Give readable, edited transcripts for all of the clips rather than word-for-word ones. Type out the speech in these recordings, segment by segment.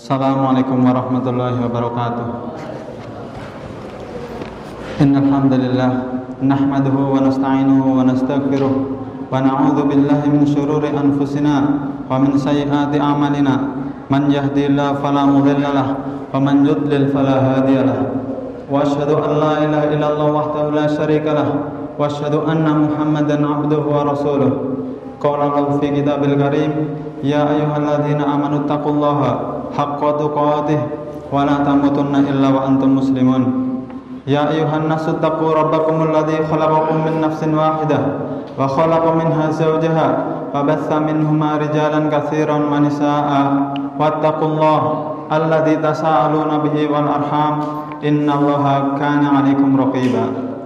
Assalamualaikum warahmatullahi wabarakatuh. Innal hamdalillah nahmaduhu wa nasta'inuhu wa nastaghfiruh wa na'udzu billahi min shururi anfusina wa min sayyiati a'malina. Man yahdihillahu fala mudilla lahu wa man yudlil fala hadiya lahu. Wa asyhadu an la ilaha illallah wahdahu la syarika lahu wa asyhadu anna Muhammadan 'abduhu wa rasuluh. Qala Allahu fi kitabil karim, ya ayyuhalladzina amanu taqullaha haqqa tuqatih wa la tamutunna illa wa antum muslimun. Ya ayyuhan nasu taqu rabbakumul ladzi khalaqakum min nafsin wahidah wa khalaqa minha zawjaha wa batha minhuma rijalan katsiran wa nisaa'a wattaqullaha alladzi tasaaluna bihi wal arham innallaha kana 'alaikum raqiba.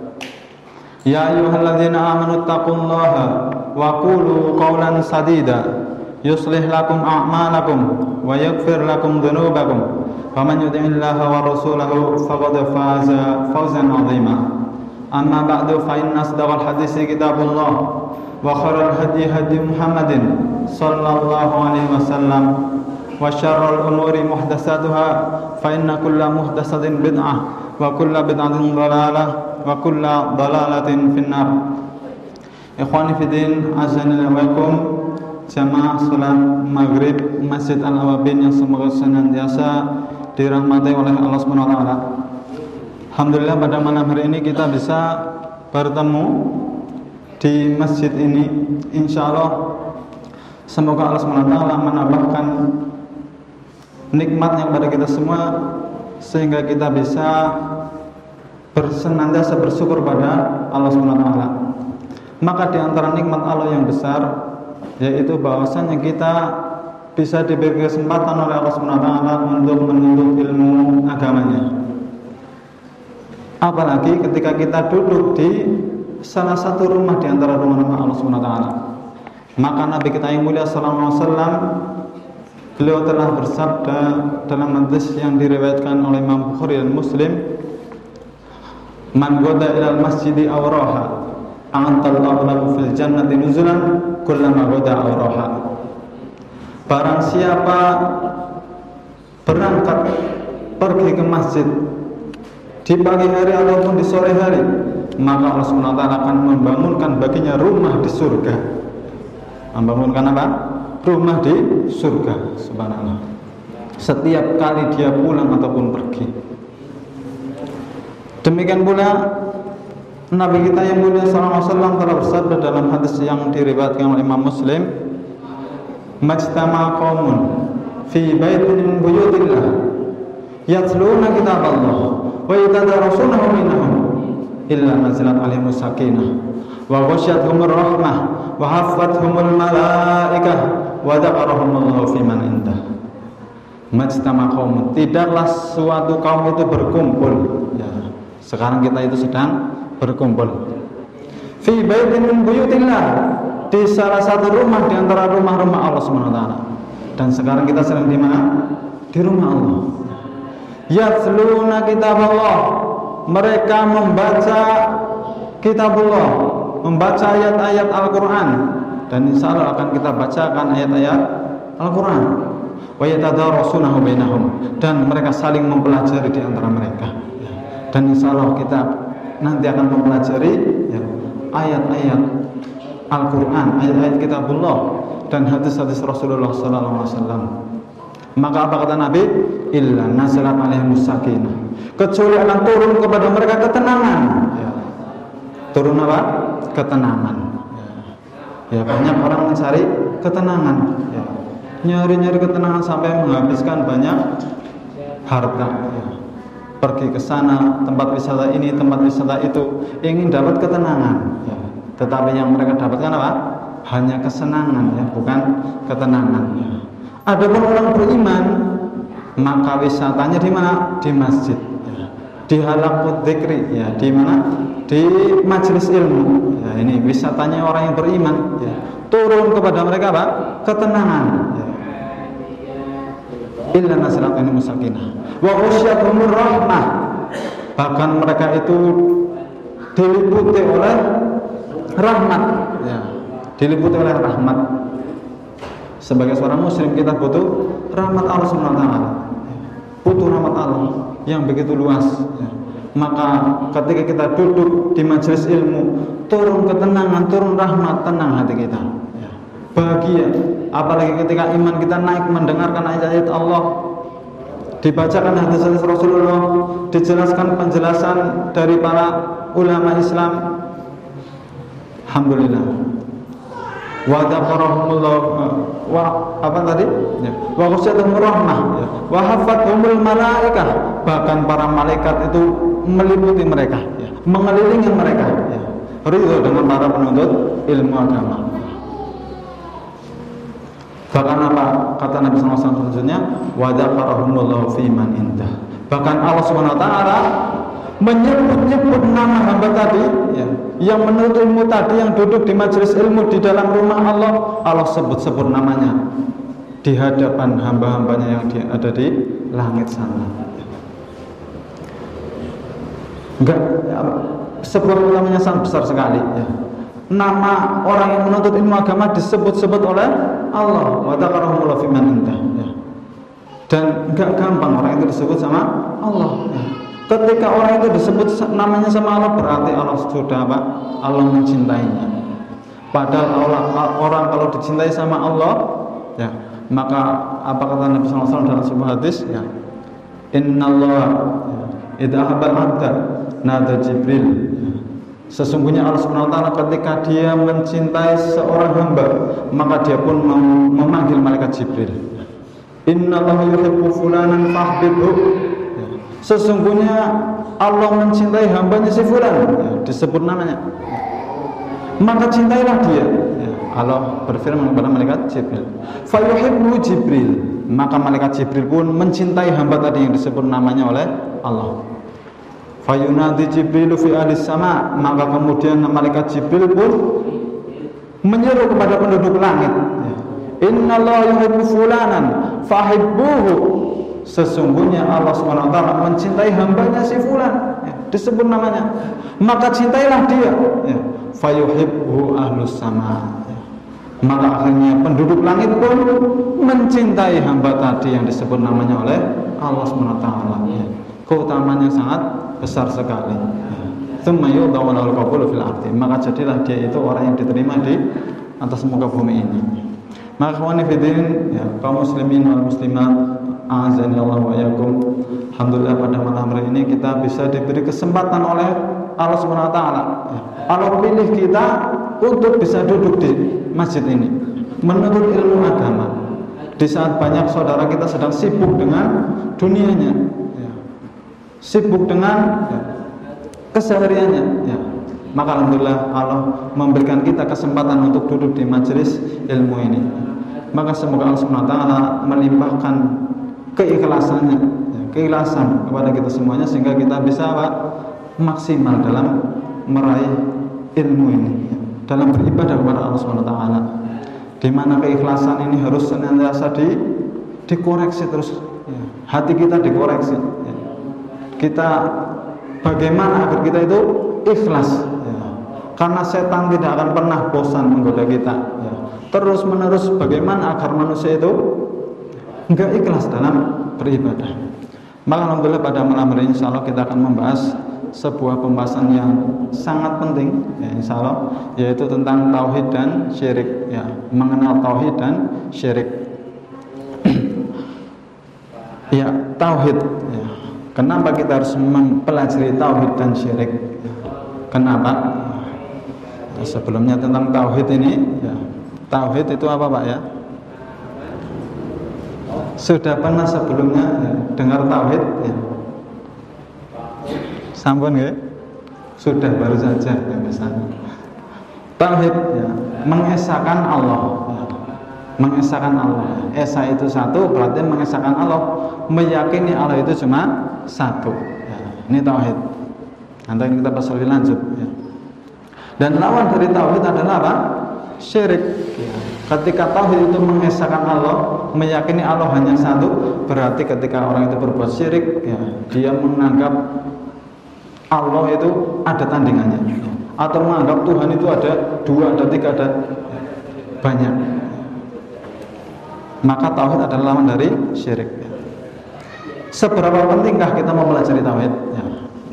Ya ayyuhalladzina amanu taqullaha wa qulu qawlan sadida yuslih lakum a'malakum wa yaghfir lakum dhunubakum wa man yuti'illaha wa rasulahu faqad faza fawzan 'azima. Amma ba'du, fa inna asdaqal haditsi kitabullah wa khairal hadyi hadyi Muhammadin sallallahu alaihi wasallam wa syarrul umuri muhdatsatuha fa inna kulla muhdatsatin bid'ah wa kulla bid'atin dhalalah wa kulla dhalalatin finnar. Ikhwani fiddin, azanillahu wa iyakum, jamaah salat maghrib Masjid Al-Awabin yang semoga senantiasa dirahmati oleh Allah Subhanahu wa taala. Alhamdulillah, pada malam hari ini kita bisa bertemu di masjid ini. Insyaallah semoga Allah Subhanahu wa taala menambahkan nikmatnya kepada kita semua sehingga kita bisa senantiasa bersyukur pada Allah Subhanahu wa taala. Maka di antara nikmat Allah yang besar yaitu bahwasanya kita bisa diberi kesempatan oleh Allah Subhanahu wa taala untuk menuntut ilmu agamanya. Apalagi ketika kita duduk di salah satu rumah di antara rumah-rumah Allah Subhanahu wa taala. Maka Nabi kita yang mulia sallallahu alaihi wasallam beliau telah bersabda dalam hadis yang diriwayatkan oleh Imam Bukhari dan Muslim, "Man ghada ilal masjidi aw raha a'tallahu lahu fil jannati nuzulan kullama ghada aw raha." Barang siapa berangkat pergi ke masjid di pagi hari ataupun di sore hari, maka Allah Subhanahu wa taala akan membangunkan baginya rumah di surga. Membangunkan apa? Rumah di surga. Subhanallah. Setiap kali dia pulang ataupun pergi. Demikian pula Nabi kita yang mulia sallallahu alaihi wasallam telah bersabda dalam hadis yang diriwayatkan oleh Imam Muslim, "Majtama qaumun fi baitin min buyutillah yatluna kitaballah wa yatadarasunahu bainahum illa nazalat alaihimus sakinah wa ghasyiyatuhumur rahmah wa haffathumul malaikah wa dzakarahumullahu fi man indah." Majtama qaumun, tidaklah suatu kaum itu berkumpul. Ya, sekarang kita itu sedang berkumpul fi baitin min buyutillah, di salah satu rumah di antara rumah-rumah Allah Subhanahu wa taala. Dan sekarang kita sedang di mana? Di rumah Allah. Yatluna kitaballah, mereka membaca kitabullah, membaca ayat-ayat Al-Qur'an, dan insyaallah akan kita bacakan ayat-ayat Al-Qur'an. Wa yatadarasunahu bainahum, dan mereka saling mempelajari di antara mereka. Dan insyaallah kita nanti akan mempelajari ayat-ayat Al-Quran, ayat-ayat kitabullah dan hadis-hadis Rasulullah sallallahu alaihi wasallam. Maka apa kata Nabi? Illa nazalat alaihimus sakinah, kecuali akan turun kepada mereka ketenangan. Turun apa? Ketenangan. Ya, banyak orang mencari ketenangan. Nyari-nyari ketenangan sampai menghabiskan banyak harta. Pergi ke sana, tempat wisata ini, tempat wisata itu, ingin dapat ketenangan. Tetapi yang mereka dapatkan apa? Hanya kesenangan, ya, bukan ketenangan. Adapun orang beriman, maka wisatanya di mana? Di masjid, ya. Di halaqut dzikri, ya, di mana? Di majelis ilmu. Ya, ini wisatanya orang yang beriman, ya. Turun kepada mereka apa? Ketenangan, ya. Illa nazalat alaihimus sakinah wa ghasyiyatuhumur rahmah, bahkan mereka itu diliputi oleh rahmat, ya, diliputi oleh rahmat. Sebagai seorang muslim kita butuh rahmat Allah Subhanahu wa taala. Butuh rahmat Allah yang begitu luas. Maka ketika kita duduk di majelis ilmu, turun ketenangan, turun rahmat, tenang hati kita. Bahagia, apalagi ketika iman kita naik mendengarkan ayat-ayat Allah, dibacakan hadis-hadis Rasulullah, dijelaskan penjelasan dari para ulama Islam. Alhamdulillah. Wa dzakarahumullah wa apa tadi? Wa ghasyatuhum rahmah wa hafathumul malaikah. Bahkan para malaikat itu meliputi mereka, mengelilingi mereka. Ridho dengan para penuntut ilmu agama. Bahkan apa kata Nabi SAW selanjutnya, wa dzakarahumullahu fi man indah. Bahkan Allah Subhanahu wa taala menyebut-nyebut nama hamba tadi, yang menuntut ilmu tadi, yang duduk di majelis ilmu di dalam rumah Allah, Allah sebut-sebut namanya di hadapan hamba-hambanya yang ada di langit sana. Enggak, sebuah utamanya sangat besar sekali. Nama orang yang menuntut ilmu agama disebut-sebut oleh Allah. Wa dzakarahumullahu fi man indah. Dan enggak gampang orang itu disebut sama Allah. Ketika orang itu disebut namanya sama Allah, berarti Allah sudah apa? Allah mencintainya. Padahal orang kalau dicintai sama Allah, maka apa kata Nabi SAW dalam sebuah hadis, Innallaha idza ahabbal 'abda nada Jibril. Sesungguhnya Allah Subhanahu wa taala ketika dia mencintai seorang hamba, maka dia pun memanggil malaikat Jibril. Innallaha yuhibbu fulanan fahbibhu. Sesungguhnya Allah mencintai hambanya si fulan, disebut namanya, maka cintailah dia. Allah berfirman kepada malaikat Jibril, fayuhibbu Jibril. Maka malaikat Jibril pun mencintai hamba tadi yang disebut namanya oleh Allah. Fayunadi Jibrilu fi ahlis sama. Maka kemudian malaikat Jibril pun menyeru kepada penduduk langit, Innallaha yuhibbu fulanan fahibbuhu. Sesungguhnya Allah SWT mencintai hambanya si fulan, disebut namanya, maka cintailah dia. Fayuhibbu ahlus sama. Maka akhirnya penduduk langit pun mencintai hamba tadi yang disebut namanya oleh Allah SWT. Keutamanya sangat besar sekali. Tsumma yudha'u lahul qabulu fil ardi. Maka jadilah dia itu orang yang diterima di atas muka bumi ini. Maka ikhwani fillah, kaum muslimin wal muslimat, a'azzani Allah wa iyyakum. Alhamdulillah pada malam hari ini kita bisa diberi kesempatan oleh Allah Subhanahu wa taala. Allah pilih kita untuk bisa duduk di masjid ini menuntut ilmu agama. Di saat banyak saudara kita sedang sibuk dengan dunianya, sibuk dengan kesehariannya, maka alhamdulillah Allah memberikan kita kesempatan untuk duduk di majelis ilmu ini. Maka semoga Allah Subhanahu wa taala melimpahkan keikhlasan kepada kita semuanya, sehingga kita bisa maksimal dalam meraih ilmu ini, dalam beribadah kepada Allah Subhanahu wa taala, di mana keikhlasan ini harus senantiasa dikoreksi terus, hati kita dikoreksi. Kita bagaimana agar kita itu ikhlas, karena setan tidak akan pernah bosan menggoda kita. Terus menerus bagaimana agar manusia itu enggak ikhlas dalam beribadah. Maka alhamdulillah pada malam hari ini insyaallah kita akan membahas sebuah pembahasan yang sangat penting, insyaallah, yaitu tentang tauhid dan syirik, mengenal tauhid dan syirik. Tauhid. Kenapa kita harus mempelajari tauhid dan syirik? Kenapa? Sebelumnya tentang tauhid ini, tauhid itu apa Pak ya? Sudah pernah sebelumnya dengar tauhid? Sampun nggih? Sudah baru saja misalnya. Tauhid mengesahkan Allah. Mengesahkan Allah. Esa itu satu, berarti mengesahkan Allah, meyakini Allah itu cuma satu. Ini tauhid. Nanti kita bahas lebih lanjut. Dan lawan dari tauhid adalah apa? Syirik. Ketika tauhid itu mengesahkan Allah, meyakini Allah hanya satu, berarti ketika orang itu berbuat syirik, dia menganggap Allah itu ada tandingannya, atau menganggap Tuhan itu ada dua, ada tiga, ada banyak. maka tauhid adalah lawan dari syirik. Seberapa pentingkah kita mempelajari tauhid? Ya.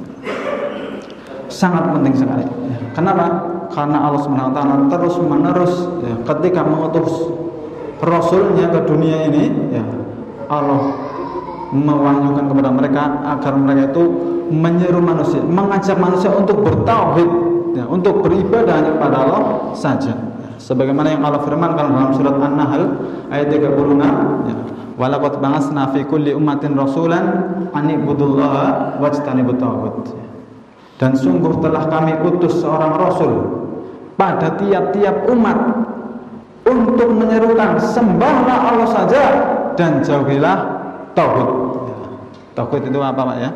Sangat penting sekali. Ya. Kenapa? Karena Allah SWT terus menerus ya, ketika mengutus Rasulnya ke dunia ini, ya, Allah mewahyukan kepada mereka agar mereka itu menyeru manusia, mengajak manusia untuk bertauhid, ya, untuk beribadah hanya kepada Allah saja. Ya. Sebagaimana yang Allah firmankan dalam surat An-Nahl ayat 36, ya, walaqad ba'atsna fi kulli ummatin rasulan an ibudullaha wajtanibut taghut. Dan sungguh telah kami utus seorang rasul pada tiap-tiap umat untuk menyerukan sembahlah Allah saja dan jauhilah tauhid. Tauhid itu apa, Pak ya?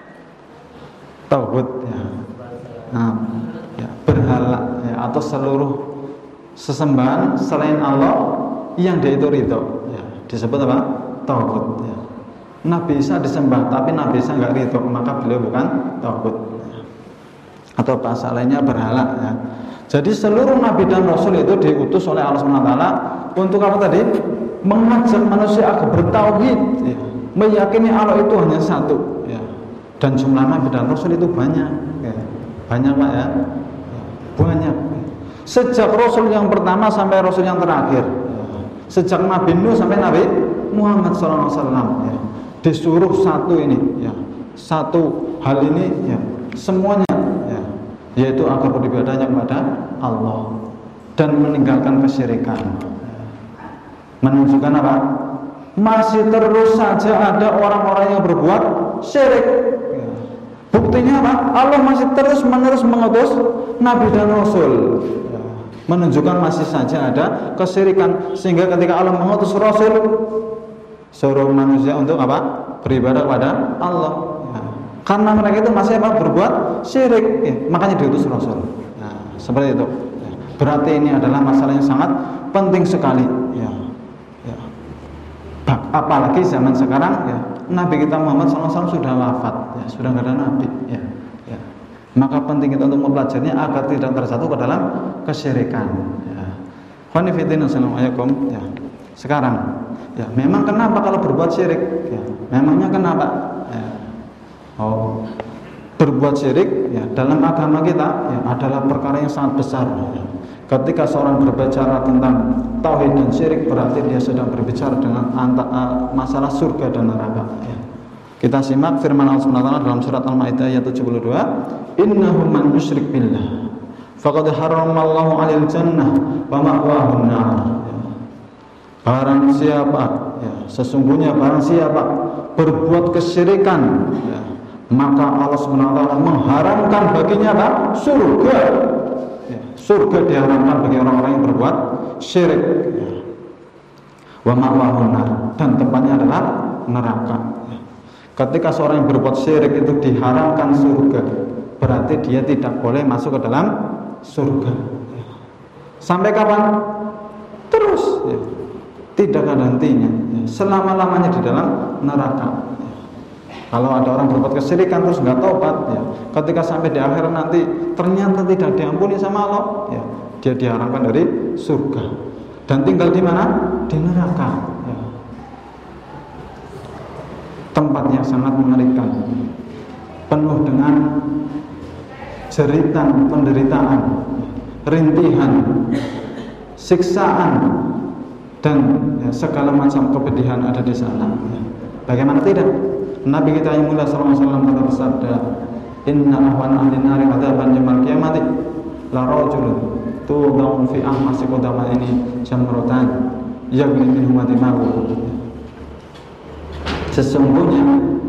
Tauhid ya. Nah, ya, berhala ya, atau seluruh sesembahan selain Allah yang dia itu ridho. Ya, disebut apa? Tauhid. Ya. Nabi Isa disembah, tapi Nabi Isa nggak ridho, maka beliau bukan tauhid. Ya. Atau bahasa lainnya berhala. Ya. Jadi seluruh Nabi dan Rasul itu diutus oleh Allah SWT untuk apa tadi? Mengajak manusia agar bertauhid, ya. Meyakini Allah itu hanya satu. Ya. Dan jumlah Nabi dan Rasul itu banyak. Ya. Banyak, Pak ya. Banyak. Sejak Rasul yang pertama sampai Rasul yang terakhir. Sejak Nabi Nuh sampai Nabi Muhammad SAW, ya, disuruh satu ini, ya, satu hal ini, ya, semuanya, ya, yaitu agar beribadahnya kepada Allah dan meninggalkan kesyirikan. Menunjukkan apa? Masih terus saja ada orang-orang yang berbuat syirik. Ya. Buktinya apa? Allah masih terus menerus mengutus Nabi dan Rasul. Menunjukkan masih saja ada kesyirikan, sehingga ketika Allah mengutus Rasul suruh manusia untuk apa? Beribadah kepada Allah ya. Karena mereka itu masih apa? Berbuat syirik ya. Makanya diutus Rasul. Nah, seperti itu ya. Berarti ini adalah masalah yang sangat penting sekali ya. Ya. Apalagi zaman sekarang ya, Nabi kita Muhammad SAW sudah wafat ya, sudah tidak ada Nabi ya. Maka penting kita untuk mempelajarinya agar tidak terjatuh ke dalam kesyirikan. Ya. Ya. Sekarang, ya, memang kenapa kalau berbuat syirik? Ya. Memangnya kenapa? Ya. Oh, berbuat syirik ya, dalam agama kita ya, adalah perkara yang sangat besar. Ya. Ketika seorang berbicara tentang tauhid dan syirik, berarti dia sedang berbicara dengan masalah surga dan neraka. Ya. Kita simak firman Allah SWT dalam surat Al-Maidah ayat 72, innahu man yusyrik billah faqad haramallahu 'alal jannah wa ma'wahun nar. Barang siapa ya, sesungguhnya barang siapa berbuat kesyirikan ya, maka Allah SWT mengharamkan baginya apa? Surga. Ya, surga diharamkan bagi orang-orang yang berbuat syirik. Ya. Wa ma'wahun nar, dan tempatnya adalah neraka. Ya. Ketika seorang yang berbuat syirik itu diharamkan surga, berarti dia tidak boleh masuk ke dalam surga. Sampai kapan? Terus ya. Tidak ada hentinya ya. Selama-lamanya di dalam neraka ya. Kalau ada orang berbuat kesyirikan terus nggak taubat ya, ketika sampai di akhirat nanti ternyata tidak diampuni sama Allah ya, dia diharamkan dari surga dan tinggal di mana? Di neraka ya. Tempat yang sangat mengerikan, penuh dengan jeritan, penderitaan, rintihan, siksaan, dan ya, segala macam kepedihan ada di sana. Ya. Bagaimana tidak? Nabi kita yang mulia sallallahu alaihi wasallam telah bersabda, "Inna ahwana ahli nari adzaban yaumil qiyamati la rajulun tudau fi ahmasi qadama ini jamratan yaghli minhu madimahu." Sesungguhnya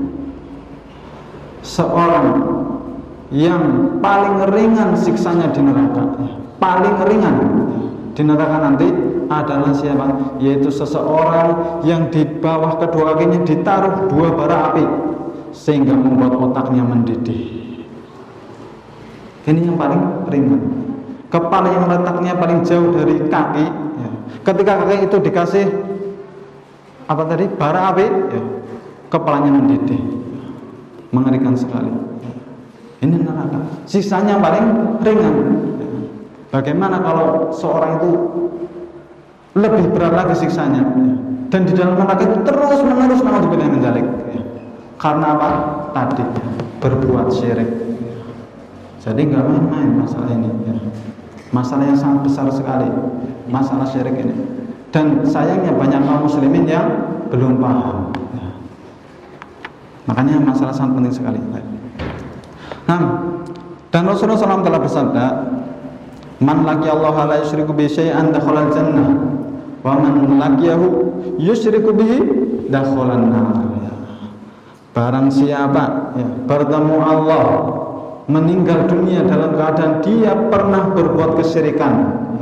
seorang yang paling ringan siksanya di neraka, paling ringan di neraka nanti adalah siapa? Yaitu seseorang yang di bawah kedua kakinya ditaruh dua bara api sehingga membuat otaknya mendidih. Ini yang paling ringan. Kepala yang letaknya paling jauh dari kaki ya. Ketika kaki itu dikasih apa tadi? Bara api ya, kepalanya mendidih. Mengerikan sekali. Ini neraka. Sisanya paling ringan. Bagaimana kalau seorang itu lebih berat lagi siksanya? Dan di dalam neraka itu terus menerus naudzubillah min dzalik. Ya. Karena apa? Tadi berbuat syirik. Jadi nggak main-main masalah ini. Ya. Masalah yang sangat besar sekali, masalah syirik ini. Dan sayangnya banyak kaum muslimin yang belum paham. Ya. Makanya masalah sangat penting sekali. Nah, dan Rasulullah SAW telah bersabda, "Man laqiyallaha la yusyriku bihi syai'an dakhala al-jannah, wa man laqiyahu yusyriku bihi dakhala an-nar." Barang siapa bertemu Allah, meninggal dunia dalam keadaan dia pernah berbuat kesyirikan,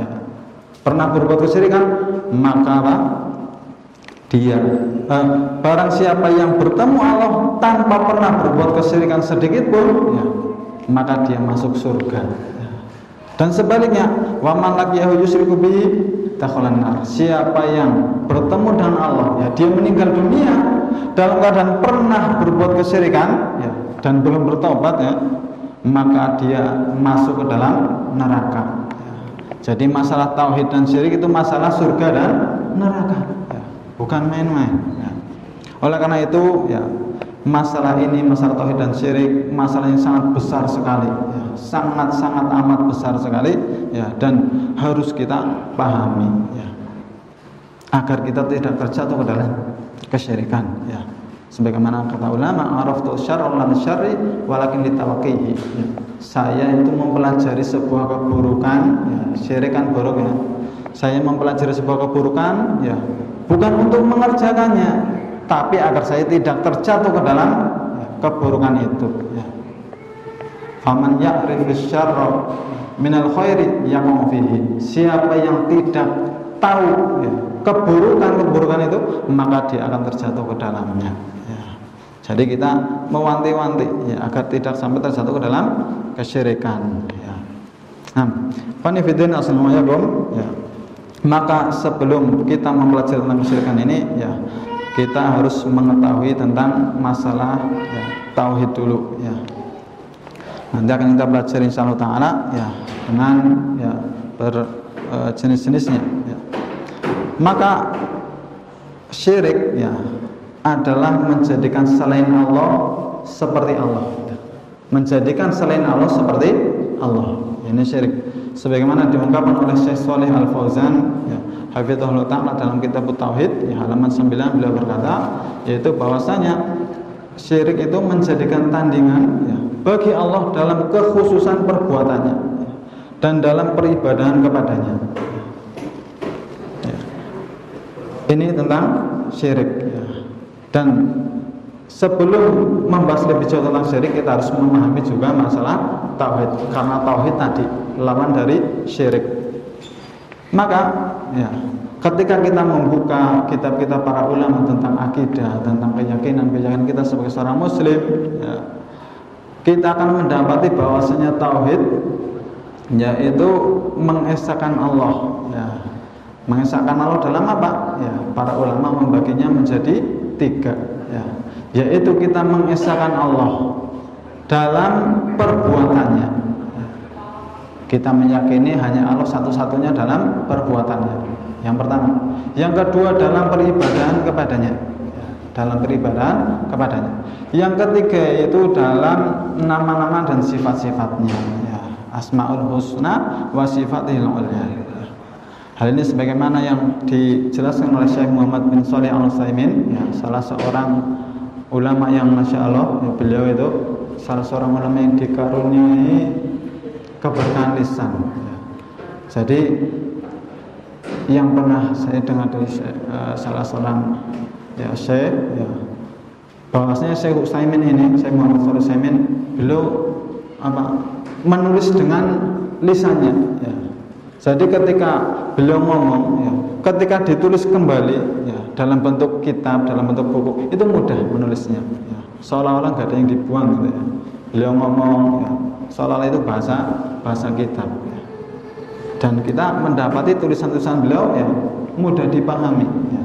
maka apa? Barang siapa yang bertemu Allah tanpa pernah berbuat kesyirikan sedikit pun, maka dia masuk surga. Dan sebaliknya, wa man laqiyahu yusyriku bihi dakhalan nar. Siapa yang bertemu dengan Allah, dia meninggal dunia dalam keadaan pernah berbuat kesyirikan, dan belum bertobat, maka dia masuk ke dalam neraka. Jadi masalah tauhid dan syirik itu masalah surga dan neraka, bukan main-main. Oleh karena itu, masalah ini, masalah tauhid dan syirik, masalah yang sangat besar sekali, sangat-sangat amat besar sekali, dan harus kita pahami, agar kita tidak terjatuh ke dalam kesyirikan. Sebagaimana kata ulama, araftu syarra lan syarri walakin litawaqqihi. Saya itu mempelajari sebuah keburukan, syirik kan buruk, Saya mempelajari sebuah keburukan, bukan untuk mengerjakannya, tapi agar saya tidak terjatuh ke dalam keburukan itu. Faman ya'rifus syarra minal khairi yaqa'u fihi. Siapa yang tidak tahu keburukan itu, maka dia akan terjatuh ke dalamnya. Jadi kita mewanti-wanti agar tidak sampai terjatuh ke dalam kesyirikan. Nah, panifidin assalamualaikum. Maka sebelum kita mempelajari tentang kesyirikan ini, kita harus mengetahui tentang masalah tauhid dulu. Nanti akan kita belajar insyaallah taala dengan jenis-jenisnya. Maka syirik adalah menjadikan selain Allah seperti Allah. Menjadikan selain Allah seperti Allah. Ini syirik. Sebagaimana diungkapkan oleh Syekh Shalih Al-Fauzan, hafizahullah ta'ala dalam kitab Tauhid, halaman 9, beliau berkata, yaitu bahwasanya syirik itu menjadikan tandingan bagi Allah dalam kekhususan perbuatannya dan dalam peribadahan kepadanya. Ini tentang syirik. Dan sebelum membahas lebih jauh tentang syirik, kita harus memahami juga masalah tauhid, karena tauhid tadi lawan dari syirik. Maka ketika kita membuka kitab-kitab para ulama tentang akidah, tentang keyakinan kita sebagai seorang muslim, kita akan mendapati bahwasanya tauhid yaitu mengesahkan Allah. Mengesahkan Allah dalam apa? Para ulama membaginya menjadi 3, yaitu kita mengesahkan Allah dalam perbuatannya. Kita meyakini hanya Allah satu-satunya dalam perbuatannya. Yang pertama. Yang kedua, dalam peribadahan kepadanya. Dalam peribadahan kepadanya. Yang ketiga yaitu dalam nama-nama dan sifat-sifatnya. Asmaul husna wa sifatihil ulya. Hal ini sebagaimana yang dijelaskan oleh Syekh Muhammad bin Shalih Al-Utsaimin, salah seorang ulama yang masya Allah, beliau itu salah seorang ulama yang dikaruniai keberkahan lisan. Jadi yang pernah saya dengar dari salah seorang Syekh, bahwasanya Syekh Utsaimin ini, Syekh Muhammad Shalih Utsaimin, beliau menulis dengan lisannya. Jadi ketika beliau ngomong, ketika ditulis kembali dalam bentuk kitab, dalam bentuk buku, itu mudah menulisnya, seolah-olah nggak ada yang dibuang gitu. Beliau ngomong seolah-olah itu bahasa kitab, dan kita mendapati tulisan-tulisan beliau mudah dipahami.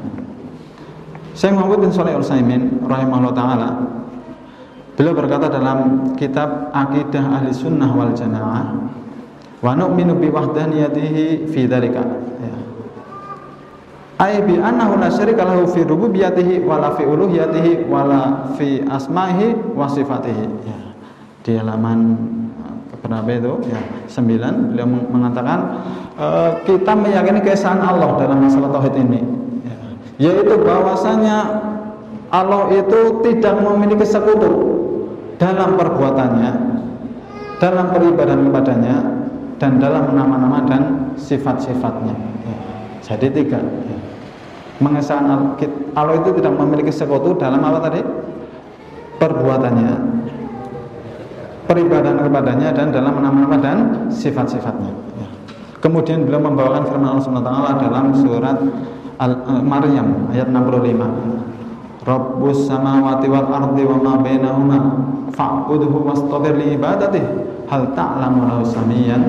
Syekh Muhammad bin Shalih Al-Utsaimin rahimahullah taala, beliau berkata dalam kitab Aqidah Ahli Sunnah wal Jamaah, wa nu'minu bi wahdaniyatihi fi dzalika. ai bi annahu la syarika lahu fi rububiyyatihi wala fi uluhiyatihi wala fi asma'ihi wa sifatihi. Ya. Di halaman berapa itu? Ya, 9 beliau mengatakan kita meyakini keesaan Allah dalam masalah tauhid ini. Ya. Yaitu bahwasanya Allah itu tidak memiliki sekutu dalam perbuatannya, dalam peribadahan kepadanya, dan dalam nama-nama dan sifat-sifatnya. Ya. Jadi 3. Ya. Mengesahkan Allah itu tidak memiliki sekutu dalam apa tadi? Perbuatannya, peribadahan kepadanya, dan dalam nama-nama dan sifat-sifatnya. Ya. Kemudian beliau membawakan firman Allah SWT dalam surat Maryam ayat 65. Rabbus samawati wal ardi wa ma bainahuma fa'budhu wastabir li ibadatihi hal ta'lamu lahu samiyan.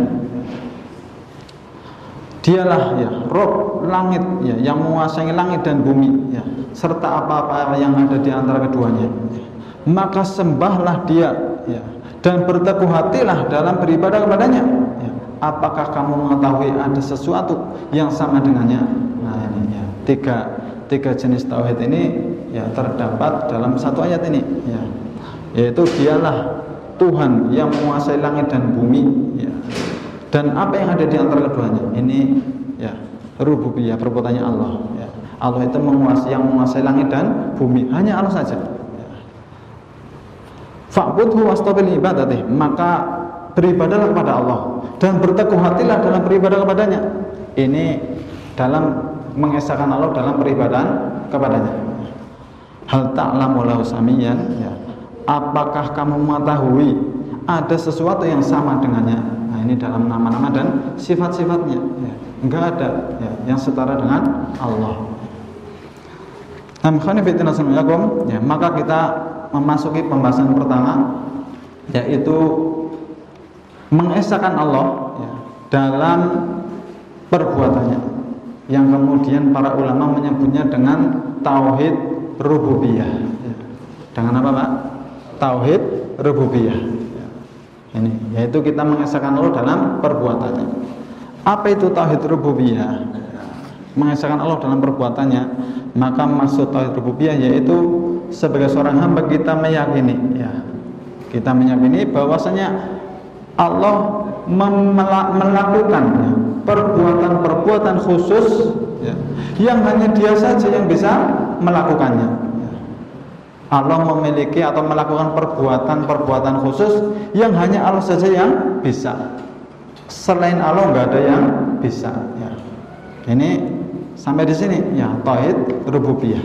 Dialah ya Rabb langit ya, yang menguasai langit dan bumi ya, serta apa-apa yang ada di antara keduanya. Maka sembahlah Dia ya, dan berteguh hatilah dalam beribadah kepadanya. Ya. Apakah kamu mengetahui ada sesuatu yang sama dengannya? Nah ini ya, tiga jenis tauhid ini ya terdapat dalam satu ayat ini ya, yaitu Dialah Tuhan yang menguasai langit dan bumi ya, dan apa yang ada di antara keduanya. Ini ya rububiyah, perbuatannya Allah ya. Allah itu yang menguasai langit dan bumi, hanya Allah saja ya. Fa'budhu wastabir li ibadatihi, maka beribadahlah kepada Allah dan berteguh hatilah dalam beribadah kepadanya. Ini dalam mengesahkan Allah dalam peribadahan kepadanya. Hal ta'lamu lahu samiyan ya. Apakah kamu mengetahui ada sesuatu yang sama dengannya? Nah ini dalam nama-nama dan sifat-sifatnya ya. Enggak ada ya, yang setara dengan Allah. Ya, maka kita memasuki pembahasan pertama, yaitu mengesahkan Allah ya, dalam perbuatannya, yang kemudian para ulama menyebutnya dengan tauhid rububiyah. Dengan apa Pak? Tauhid rububiyah. Ini yaitu kita mengesahkan Allah dalam perbuatannya. Apa itu tauhid rububiyah? Mengesahkan Allah dalam perbuatannya. Maka maksud tauhid rububiyah yaitu sebagai seorang hamba kita meyakini ya. Kita meyakini bahwasanya Allah melakukan ya, perbuatan-perbuatan khusus ya, yang hanya Dia saja yang bisa melakukannya ya. Allah memiliki atau melakukan perbuatan-perbuatan khusus yang hanya Allah saja yang bisa. Selain Allah nggak ada yang bisa ya. Ini sampai di sini ya tauhid rububiyah.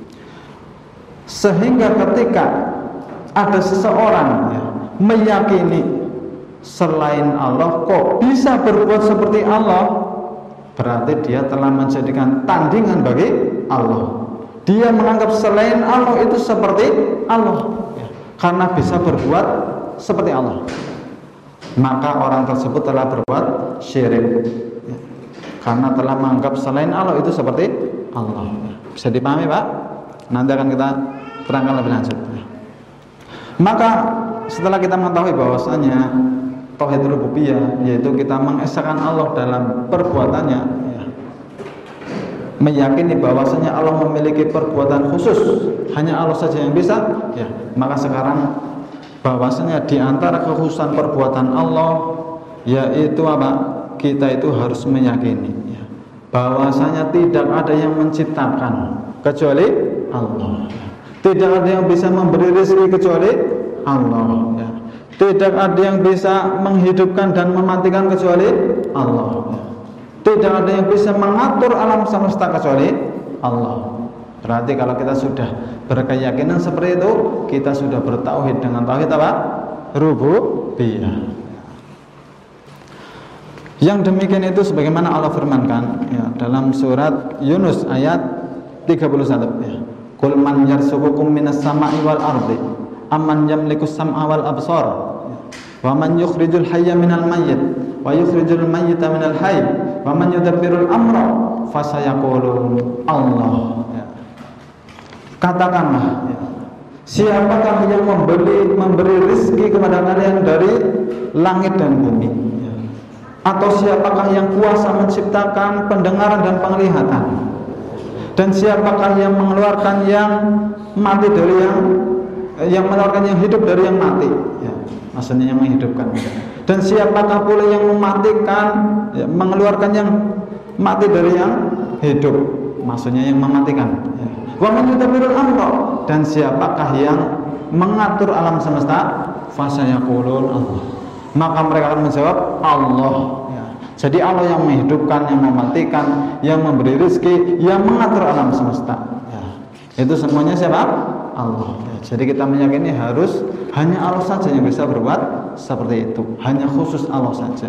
Sehingga ketika ada seseorang ya, meyakini selain Allah kok bisa berbuat seperti Allah, berarti dia telah menjadikan tandingan bagi Allah. Dia menganggap selain Allah itu seperti Allah ya, karena bisa berbuat seperti Allah. Maka orang tersebut telah berbuat syirik ya, karena telah menganggap selain Allah itu seperti Allah. Bisa dipahami Pak? Nanti akan kita terangkan lebih lanjut ya. Maka setelah kita mengetahui bahwasanya tauhid rububiyah yaitu kita mengesahkan Allah dalam perbuatannya ya, meyakini bahwasanya Allah memiliki perbuatan khusus, hanya Allah saja yang bisa ya, maka sekarang bahwasanya di antara kekhususan perbuatan Allah yaitu apa? Kita itu harus meyakini ya, bahwasanya tidak ada yang menciptakan kecuali Allah. Tidak ada yang bisa memberi rezeki kecuali Allah ya. Tidak ada yang bisa menghidupkan dan mematikan kecuali Allah. Tidak ada yang bisa mengatur alam semesta kecuali Allah. Berarti kalau kita sudah berkeyakinan seperti itu, kita sudah bertauhid dengan tauhid apa? Rububiyah. Yang demikian itu sebagaimana Allah firmankan ya, dalam surat Yunus ayat 31 ya. Qul man yarzuqukum minas sama'i wal ardi amman yamliku sam'a wal absar wa man yukhrijul hayya minal mayyit wa yukhrijul mayyita minal hayy wa man yudabbirul amra fasayaqulun Allah ya. Katakanlah ya, siapakah yang memberi rezeki kepada kalian dari langit dan bumi ya. Atau siapakah yang kuasa menciptakan pendengaran dan penglihatan Dan siapakah yang mengeluarkan yang mati dari yang mengeluarkan yang hidup dari yang mati? Ya, maksudnya yang menghidupkan. Dan siapakah pula yang mematikan, ya, mengeluarkan yang mati dari yang hidup? Maksudnya yang mematikan. Ya. Wa man yudabbirul amra, dan siapakah yang mengatur alam semesta? Fasayaqulun Allah. Maka mereka akan menjawab Allah. Ya. Jadi Allah yang menghidupkan, yang mematikan, yang memberi rezeki, yang mengatur alam semesta. Ya. Itu semuanya siapa? Allah. Ya. Jadi kita meyakini harus hanya Allah saja yang bisa berbuat seperti itu. Hanya khusus Allah saja.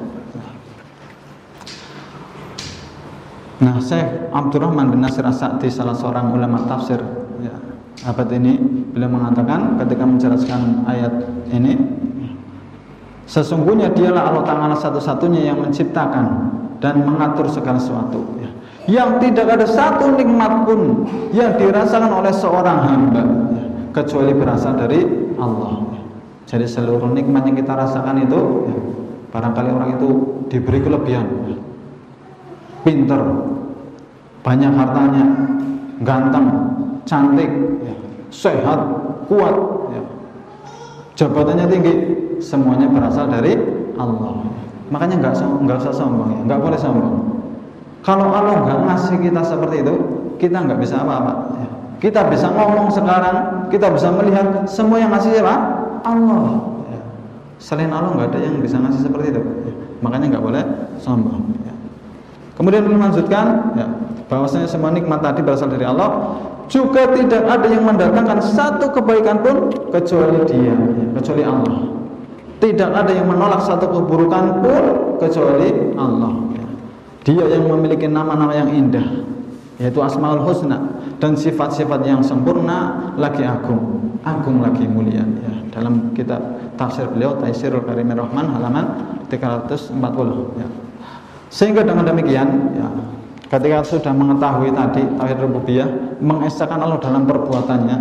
Nah, Syekh Abdurrahman bin Nasir As-Sa'di, salah seorang ulama tafsir, ya, abad ini, beliau mengatakan ketika menjelaskan ayat ini, sesungguhnya dialah Allah Ta'ala satu-satunya yang menciptakan dan mengatur segala sesuatu, ya. Yang tidak ada satu nikmat pun yang dirasakan oleh seorang hamba, ya, kecuali berasal dari Allah, ya. Jadi seluruh nikmat yang kita rasakan itu, ya, barangkali orang itu diberi kelebihan, ya, pinter, banyak hartanya, ganteng, cantik, ya, sehat, kuat, ya, jabatannya tinggi, semuanya berasal dari Allah. Makanya nggak usah sombong, ya, nggak boleh sombong. Kalau Allah nggak ngasih kita seperti itu, kita nggak bisa apa-apa. Ya. Kita bisa ngomong sekarang, kita bisa melihat, semua yang ngasih siapa? Allah. Ya. Selain Allah nggak ada yang bisa ngasih seperti itu. Ya. Makanya nggak boleh sombong. Ya. Kemudian melanjutkan, ya, bahwasanya semua nikmat tadi berasal dari Allah. Juga tidak ada yang mendatangkan satu kebaikan pun kecuali Dia, ya, kecuali Allah. Tidak ada yang menolak satu keburukan pun kecuali Allah. Ya. Dia yang memiliki nama-nama yang indah, yaitu Asmaul Husna, dan sifat-sifat yang sempurna, lagi agung lagi mulia. Ya. Dalam kitab tafsir beliau Taisirul Karimir Rahman halaman 340. Ya. Sehingga dengan demikian, ya, ketika sudah mengetahui tadi tauhid rububiyah, mengesahkan Allah dalam perbuatannya,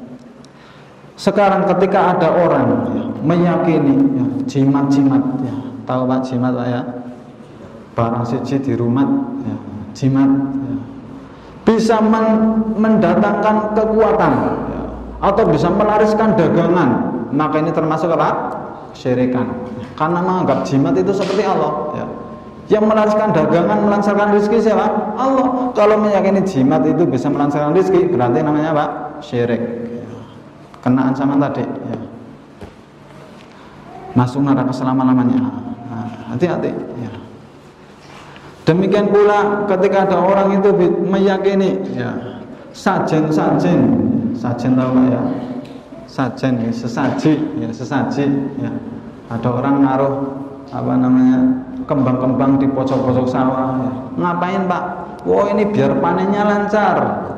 sekarang ketika ada orang, ya, meyakini, ya, jimat-jimat, ya, tahu Pak jimat Pak, ya, barang siji di rumah, ya, jimat, ya, bisa mendatangkan kekuatan, ya, atau bisa melariskan dagangan, maka ini termasuk apa? Syirikan. Karena menganggap jimat itu seperti Allah, ya. Yang melariskan dagangan, melancarkan rezeki siapa? Allah. Kalau meyakini jimat itu bisa melancarkan rezeki, berarti namanya apa? Syirik. Kena ancaman tadi, ya. Masuk neraka selama-lamanya. Nah, hati-hati, ya. Demikian pula ketika ada orang itu meyakini, ya, sajen tahu nggak, ya? Sajen, ya, sesaji, ya. Ada orang naruh apa namanya, kembang-kembang di pojok-pojok sawah, ya. Ngapain Pak? Wah, ini biar panennya lancar.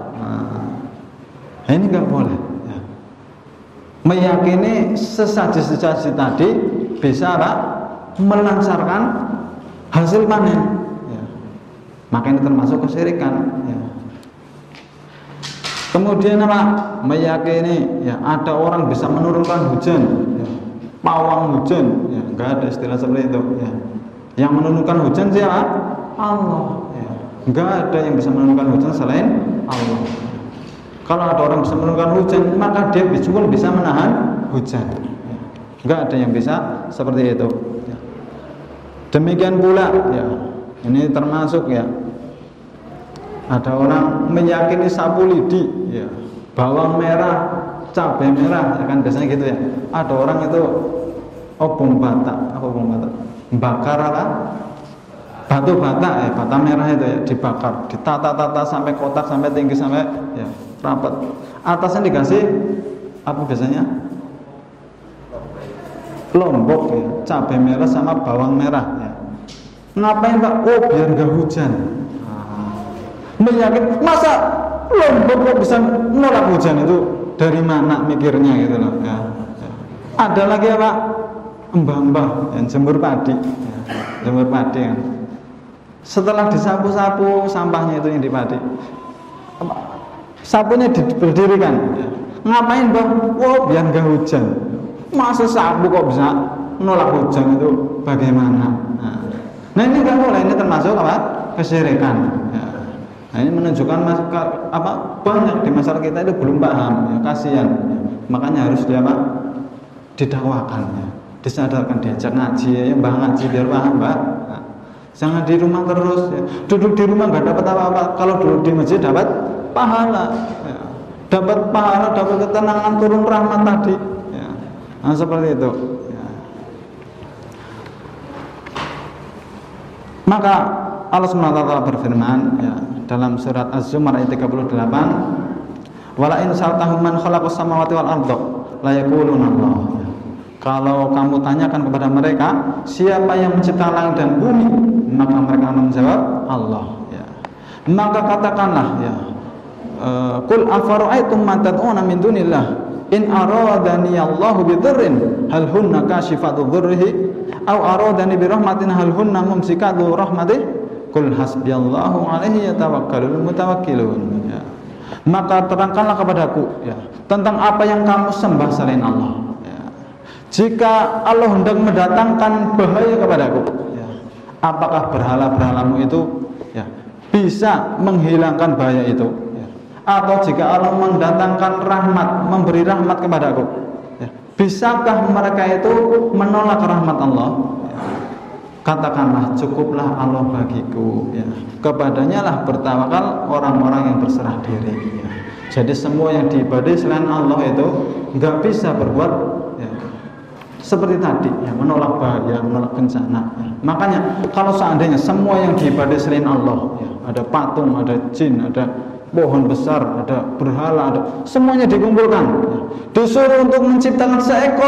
Nah, ini nggak boleh, ya. Meyakini sesaji tadi bisa apa? Melancarkan hasil panen, ya. Maka ini termasuk kesyirikan, ya. Kemudian apa? Meyakini, ya, ada orang bisa menurunkan hujan, ya. Pawang hujan, ya, nggak ada istilah seperti itu, ya. Yang menurunkan hujan siapa? Allah, ya. Nggak ada yang bisa menurunkan hujan selain Allah. Kalau ada orang bisa menurunkan hujan, maka dia juga bisa menahan hujan, ya. Nggak ada yang bisa seperti itu, ya. Demikian pula, ya, ini termasuk, ya, ada orang meyakini sapu lidi, ya, bawang merah, cabai merah, ya kan biasanya gitu, ya. Ada orang itu obong bata, bakar apa? Batu bata, ya, bata merah itu, ya, dibakar, ditata-tata sampai kotak, sampai tinggi, sampai, ya, rapat. Atasnya dikasih apa biasanya? Lombok, ya, cabai merah sama bawang merah, ya. Ngapain Pak? Oh, biar nggak hujan. Meyakin, masa Lombok kok bisa menolak hujan, itu dari mana mikirnya gitu loh, ya. Ada lagi apa? Mbah-mbah yang jemur padi, ya. Jemur padi, kan. Setelah disapu-sapu sampahnya itu yang di padi, sapunya berdirikan, ya. Ngapain Bang? Oh, biar nggak hujan. Masa sapu kok bisa menolak hujan, itu bagaimana? Nah ini nggak boleh, ini termasuk apa? Kesyirikan, ya. Nah, ini menunjukkan banyak di masyarakat kita itu belum paham, ya, kasihan. Ya. Makanya harus didakwakan, ya. Disadarkan, diajak ngaji, ya, Mbah ngaji biar paham, Mbak. Nah, jangan di rumah terus, ya. Duduk di rumah nggak dapat apa-apa. Kalau duduk di masjid dapat pahala, ya. Dapat pahala, dapat ketenangan, turun rahmat tadi, ya. Nah, seperti itu. Ya. Maka Allah SWT berfirman, ya, dalam surat Az-Zumar ayat 38, wala in sa'altahum man khalaqas samawati wal arda la yaquluna Allah. Kalau kamu tanyakan kepada mereka siapa yang menciptakan langit dan bumi, maka mereka akan menjawab Allah, ya. Maka katakanlah, ya, qul afara'aytum ma tad'una min dunillah in aradani Allahu bidurrin hal hunna kashifatu dhurrihi aw aradani birahmatin hal hunna mumsikatu rahmatih qul hasbiyallahu alaihi yatawakkalul mutawakkilun, ya. Maka terangkanlah kepadaku, ya, tentang apa yang kamu sembah selain Allah, ya. Jika Allah hendak mendatangkan bahaya kepadaku, ya, apakah berhala-berhalamu itu, ya, bisa menghilangkan bahaya itu, ya. Atau jika Allah mendatangkan rahmat, memberi rahmat kepadaku, ya, bisakah mereka itu menolak rahmat Allah? Katakanlah cukuplah Allah bagiku, ya. Kepadanya lah bertawakal orang-orang yang berserah diri, ya. Jadi semua yang diibadai selain Allah itu nggak bisa berbuat, ya, seperti tadi, ya, menolak bahaya, menolak bencana, ya. Makanya kalau seandainya semua yang diibadai selain Allah, ya, ada patung, ada jin, ada pohon besar, ada berhala, ada semuanya dikumpulkan, ya. Disuruh untuk menciptakan seekor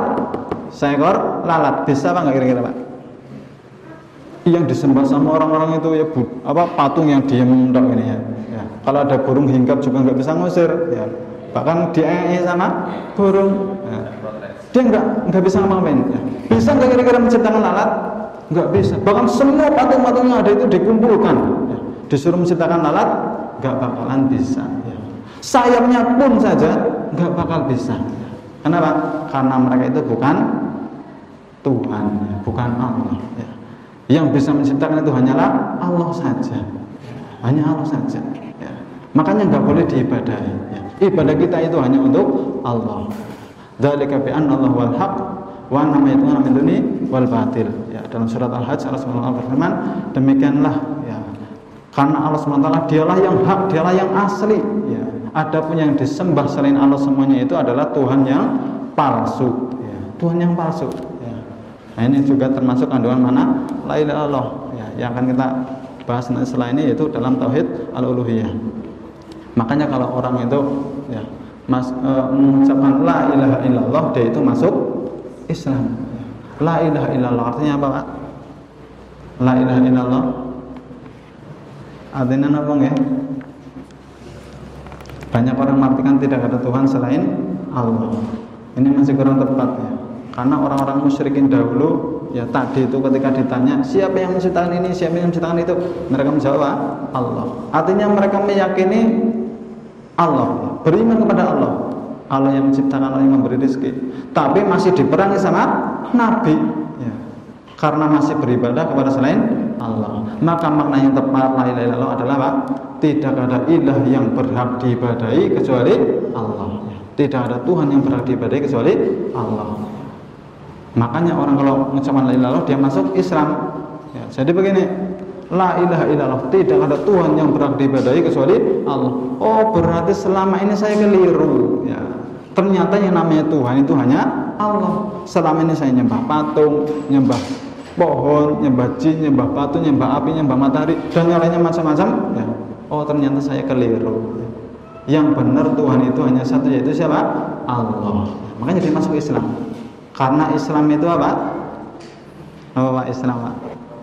lalat, bisa apa nggak kira-kira, Pak? Yang disembah sama orang-orang itu, ya, patung yang diem ini, ya. Ya. Kalau ada burung hinggap juga nggak bisa ngusir, ya. Bahkan dianyai sama burung, ya. Dia nggak bisa ngapain, ya. Bisa nggak kira-kira menciptakan lalat? Nggak bisa. Bahkan semua patung-patung yang ada itu dikumpulkan, ya. Disuruh menciptakan lalat nggak bakalan bisa, ya. Sayapnya pun saja nggak bakal bisa, ya. Kenapa? Karena mereka itu bukan Tuhan, ya. Bukan Allah, ya. Yang bisa menciptakan itu hanyalah Allah saja, hanya Allah saja, ya. Makanya nggak boleh diibadahi, ya. Ibadah kita itu hanya untuk Allah. Dzalika bi anna Allah wal haq wa anna ma yad'una min duni wal batil, ya. Dalam surat Al-Hajj Allah SWT berfirman, demikianlah, ya, karena Allah SWT dialah yang hak, dialah yang asli, ya. Adapun yang disembah selain Allah semuanya itu adalah Tuhan yang palsu, ya. Tuhan yang palsu. Nah, ini juga termasuk kandungan mana? La ilaha illallah, ya, yang akan kita bahas setelah ini, yaitu dalam tauhid al-uluhiyah. Makanya kalau orang itu, ya, mengucapkan la ilaha illallah, dia itu masuk Islam, ya. La ilaha illallah artinya apa, Pak? La ilaha illallah artinya apa, ya? Banyak orang mengartikan tidak ada Tuhan selain Allah. Ini masih kurang tepat, ya. Karena orang-orang musyrikin dahulu, ya, tadi itu ketika ditanya siapa yang menciptakan ini, siapa yang menciptakan itu, mereka menjawab Allah. Artinya mereka meyakini Allah, beriman kepada Allah, Allah yang menciptakan, Allah yang memberi rezeki. Tapi masih diperangi sama Nabi, ya, karena masih beribadah kepada selain Allah. Maka makna yang tepat la ilaha illallah adalah apa? Tidak ada ilah yang berhak diibadahi kecuali Allah, ya. Tidak ada Tuhan yang berhak diibadahi kecuali Allah. Makanya orang kalau mengucapkan la ilaha illallah dia masuk Islam, ya. Jadi begini, la ilaha illallah, tidak ada Tuhan yang berhak diibadahi kecuali Allah. Oh, berarti selama ini saya keliru, ya. Ternyata yang namanya Tuhan itu hanya Allah. Selama ini saya nyembah patung, nyembah pohon, nyembah jin, nyembah batu, nyembah api, nyembah matahari, dan yang lainnya macam-macam, ya. Oh, ternyata saya keliru, ya. Yang benar Tuhan itu hanya satu, yaitu siapa? Allah. Makanya dia masuk Islam. Karena Islam itu apa? Apa, Pak? Islam, Pak?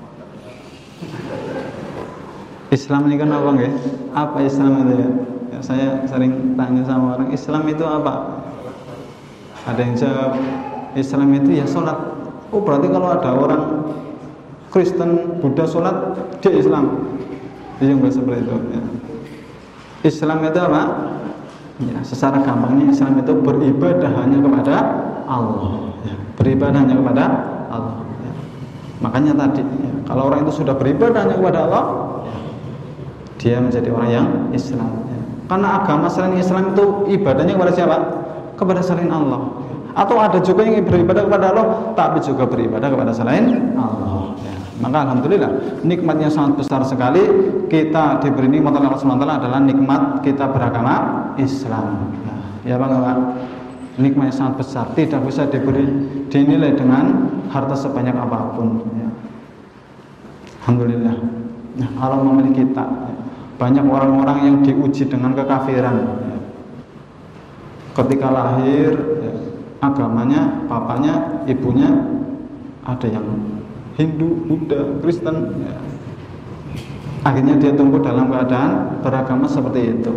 Islam ini kan apa, nggih? Apa Islam itu, ya? Ya, saya sering tanya sama orang, Islam itu apa? Ada yang jawab, Islam itu ya sholat. Oh, berarti kalau ada orang Kristen, Buddha sholat, dia Islam. Dia enggak seperti itu, ya. Islam itu apa? Ya, secara gampangnya Islam itu beribadah hanya kepada Allah, ya. Beribadah hanya kepada Allah, ya. Makanya tadi, ya, kalau orang itu sudah beribadah hanya kepada Allah, ya, dia menjadi orang yang Islam. Karena agama selain Islam itu ibadahnya kepada siapa? Kepada selain Allah. Atau ada juga yang beribadah kepada Allah tapi juga beribadah kepada selain Allah. Maka alhamdulillah nikmatnya sangat besar sekali. Kita diberi nikmat oleh Allah SWT adalah nikmat kita beragama Islam. Ya Bang, nikmatnya sangat besar, tidak bisa dinilai dengan harta sebanyak apapun. Alhamdulillah. Nah, Allah memiliki kita. Banyak orang-orang yang diuji dengan kekafiran. Ketika lahir, agamanya, bapaknya, ibunya ada yang Hindu, Buddha, Kristen. Akhirnya dia tumbuh dalam keadaan beragama seperti itu.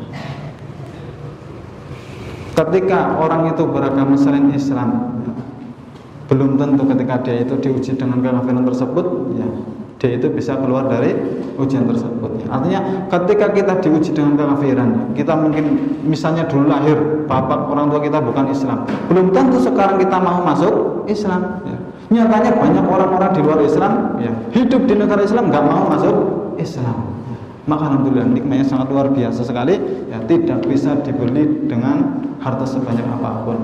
Ketika orang itu beragama selain Islam, belum tentu ketika dia itu diuji dengan kekafiran tersebut, dia itu bisa keluar dari ujian tersebut. Artinya ketika kita diuji dengan kekafiran, kita mungkin misalnya dulu lahir bapak orang tua kita bukan Islam, belum tentu sekarang kita mau masuk Islam. Nyatanya banyak orang-orang di luar Islam hidup di negara Islam nggak mau masuk Islam. Maka alhamdulillah nikmatnya sangat luar biasa sekali, tidak bisa dibeli dengan harta sebanyak apapun.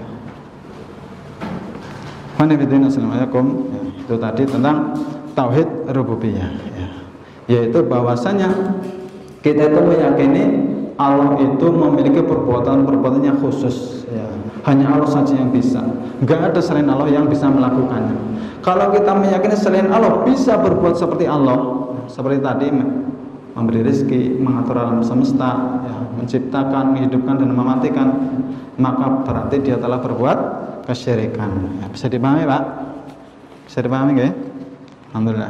Assalamualaikum. Itu tadi tentang tauhid rububiyah, yaitu bahwasanya kita itu meyakini Allah itu memiliki perbuatan-perbuatan yang khusus, hanya Allah saja yang bisa, nggak ada selain Allah yang bisa melakukannya. Kalau kita meyakini selain Allah bisa berbuat seperti Allah, seperti tadi memberi rezeki, mengatur alam semesta, menciptakan, menghidupkan dan mematikan, maka berarti dia telah berbuat kesyirikan. Bisa dipahami Pak? Bisa dipahami nggak? Alhamdulillah.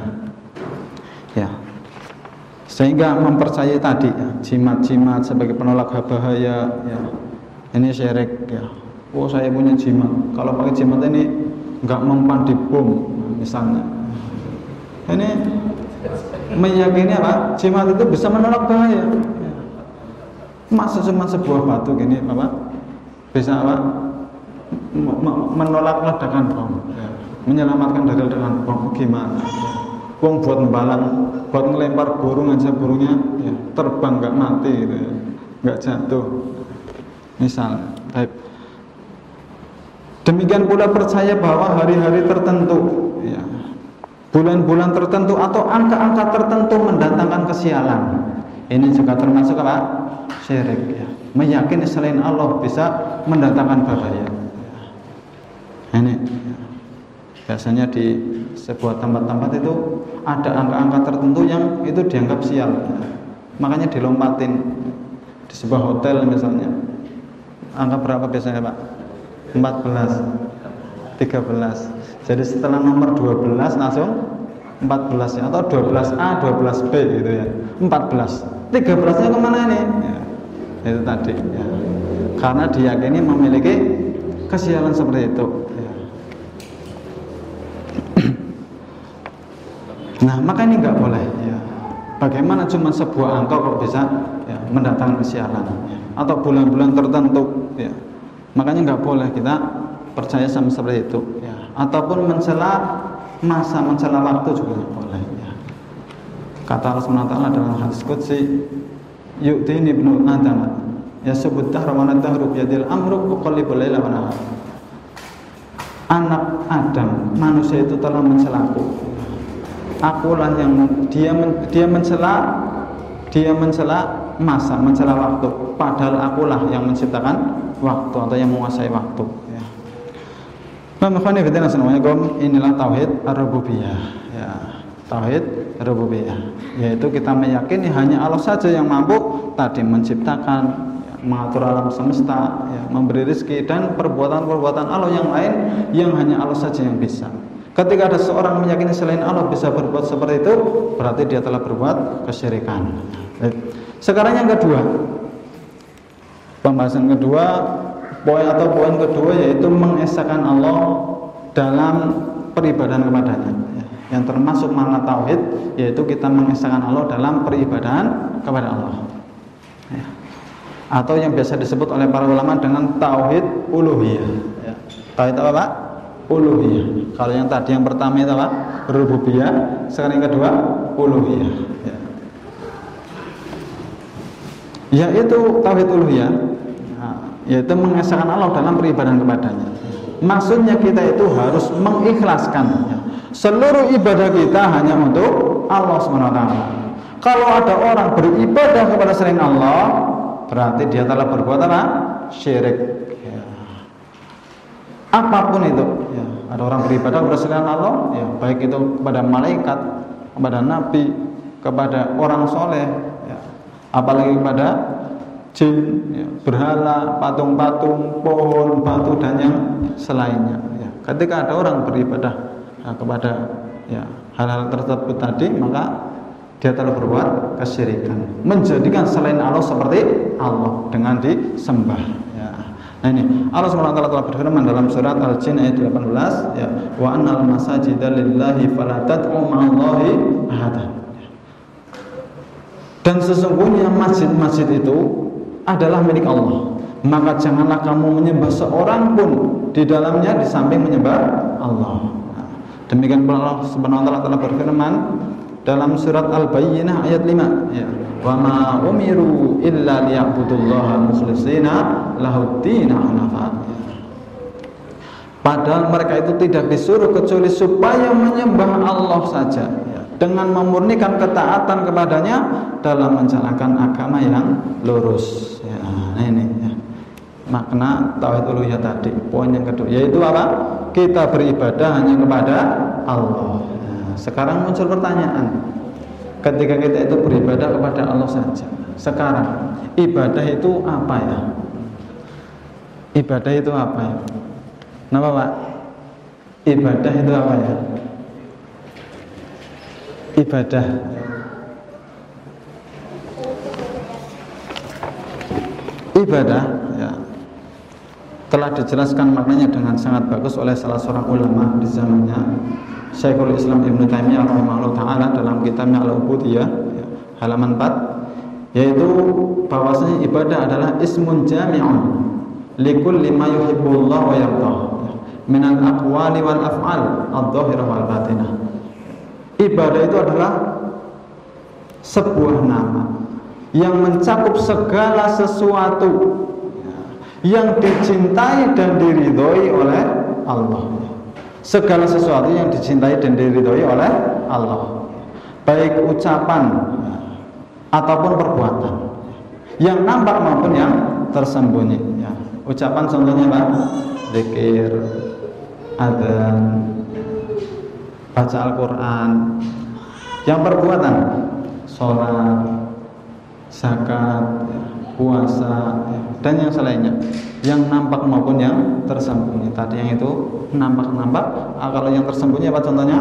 Sehingga mempercayai tadi jimat-jimat sebagai penolak bahaya, ini syirik. Oh saya punya jimat, kalau pakai jimat ini nggak mempan di bom misalnya. Ini meyakini apa? Jimat itu bisa menolak bahaya. Masa cuma sebuah batu gini apa? Bisa apa? Menolak ledakan bom, menyelamatkan dari ledakan bom. Gimana? Wong buat membalang, buat ngelempar burung aja burungnya terbang nggak mati gitu, nggak jatuh. Misal, baik. Demikian pula percaya bahwa hari-hari tertentu, bulan-bulan tertentu atau angka-angka tertentu mendatangkan kesialan. Ini juga termasuk apa? Syirik. Meyakini selain Allah bisa mendatangkan bahaya. Ini biasanya di sebuah tempat-tempat itu ada angka-angka tertentu yang itu dianggap sial, makanya dilompatin. Di sebuah hotel misalnya, angka berapa biasanya Pak? 14, 13. Jadi setelah nomor 12 langsung 14 atau 12A, 12B gitu ya. 14. 13-nya kemana ini? Itu tadi. Karena diyakini memiliki kesialan seperti itu. Nah, maka ini nggak boleh. Bagaimana cuma sebuah angka kok bisa mendatangkan kesialan atau bulan-bulan tertentu? Makanya nggak boleh kita percaya sama seperti itu. Ataupun mencela masa, mencela waktu juga nggak boleh. Kata Allah SWT dalam hadis qudsi, yu'tini ibnu Adam yasubut dahra wa nadhru biyadil amru uqallibul laila wa nahar. Anak Adam, manusia itu telah mencelaku. Akulah yang dia mencela masa, mencela waktu, padahal akulah yang menciptakan waktu atau yang menguasai waktu. Inilah tauhid ar-rububiyah. Tauhid rububiyah, yaitu kita meyakini hanya Allah saja yang mampu tadi menciptakan, mengatur alam semesta, memberi rezeki dan perbuatan-perbuatan Allah yang lain yang hanya Allah saja yang bisa. Ketika ada seorang meyakini selain Allah bisa berbuat seperti itu, berarti dia telah berbuat kesyirikan. Sekarang yang kedua, pembahasan kedua, poin kedua yaitu mengesahkan Allah dalam peribadahan kepadanya. Yang termasuk makna tauhid yaitu kita mengesahkan Allah dalam peribadahan kepada Allah. Atau yang biasa disebut oleh para ulama dengan tauhid uluhiyah. Tauhid apa Pak? Uluhiyah. Kalau yang tadi yang pertama itu apa? Rububiyah. Sekarang yang kedua uluhiyah. yaitu tauhid uluhiyah, yaitu mengesahkan Allah dalam peribadahan kepadanya. Maksudnya kita itu harus mengikhlaskan seluruh ibadah kita hanya untuk Allah SWT. Kalau ada orang beribadah kepada selain Allah, berarti dia telah berbuat apa? Syirik. Apapun itu, ada orang beribadah kepada selain Allah, baik itu kepada malaikat, kepada nabi, kepada orang soleh, apalagi kepada jin, berhala, patung-patung, pohon, batu dan yang selainnya. Ketika ada orang beribadah kepada hal-hal tersebut tadi, maka dia telah berbuat kesyirikan, menjadikan selain Allah seperti Allah dengan disembah. Nah ini Allah SWT telah berfirman dalam surat Al-Jin ayat 18, wa annal masajida lillahi fala tad'u ma'allahi ahada. Dan sesungguhnya masjid-masjid itu adalah milik Allah, maka janganlah kamu menyembah seorang pun di dalamnya di samping menyembah Allah. Demikian pula Allah Subhanahu wa taala telah berfirman dalam surat Al-Bayyinah ayat 5, wa ma umiru illa liya'budullaha mukhlishina lahuddin hunafa. Padahal mereka itu tidak disuruh kecuali supaya menyembah Allah saja, dengan memurnikan ketaatan kepadanya dalam menjalankan agama yang lurus. Nah ini makna tauhid uluhiyah tadi. Poin yang kedua yaitu apa? Kita beribadah hanya kepada Allah. Sekarang muncul pertanyaan, ketika kita itu beribadah kepada Allah saja, sekarang ibadah itu apa ya? Ibadah itu apa ya? Kenapa Pak? Ibadah itu apa ya? Ibadah telah dijelaskan maknanya dengan sangat bagus oleh salah seorang ulama di zamannya, Syekhul Islam Ibnu Taimiyah rahimahullah taala, dalam kitabnya Al-Ubudiyah halaman 4, yaitu bahwasanya ibadah adalah ismun jami'un likulli ma yuhibbullah wa yardah minal aqwali wal af'al adh-dhahirah wal batinah. Ibadah itu adalah sebuah nama yang mencakup segala sesuatu yang dicintai dan diridhoi oleh Allah. Segala sesuatu yang dicintai dan diridhoi oleh Allah, baik ucapan ataupun perbuatan, yang nampak maupun yang tersembunyi. Ucapan contohnya apa? Zikir, adzan, baca Al-Quran. Yang perbuatan, sholat, zakat, puasa, dan yang selainnya, yang nampak maupun yang tersembunyi. Tadi yang itu nampak-nampak. Kalau yang tersembunyi apa contohnya?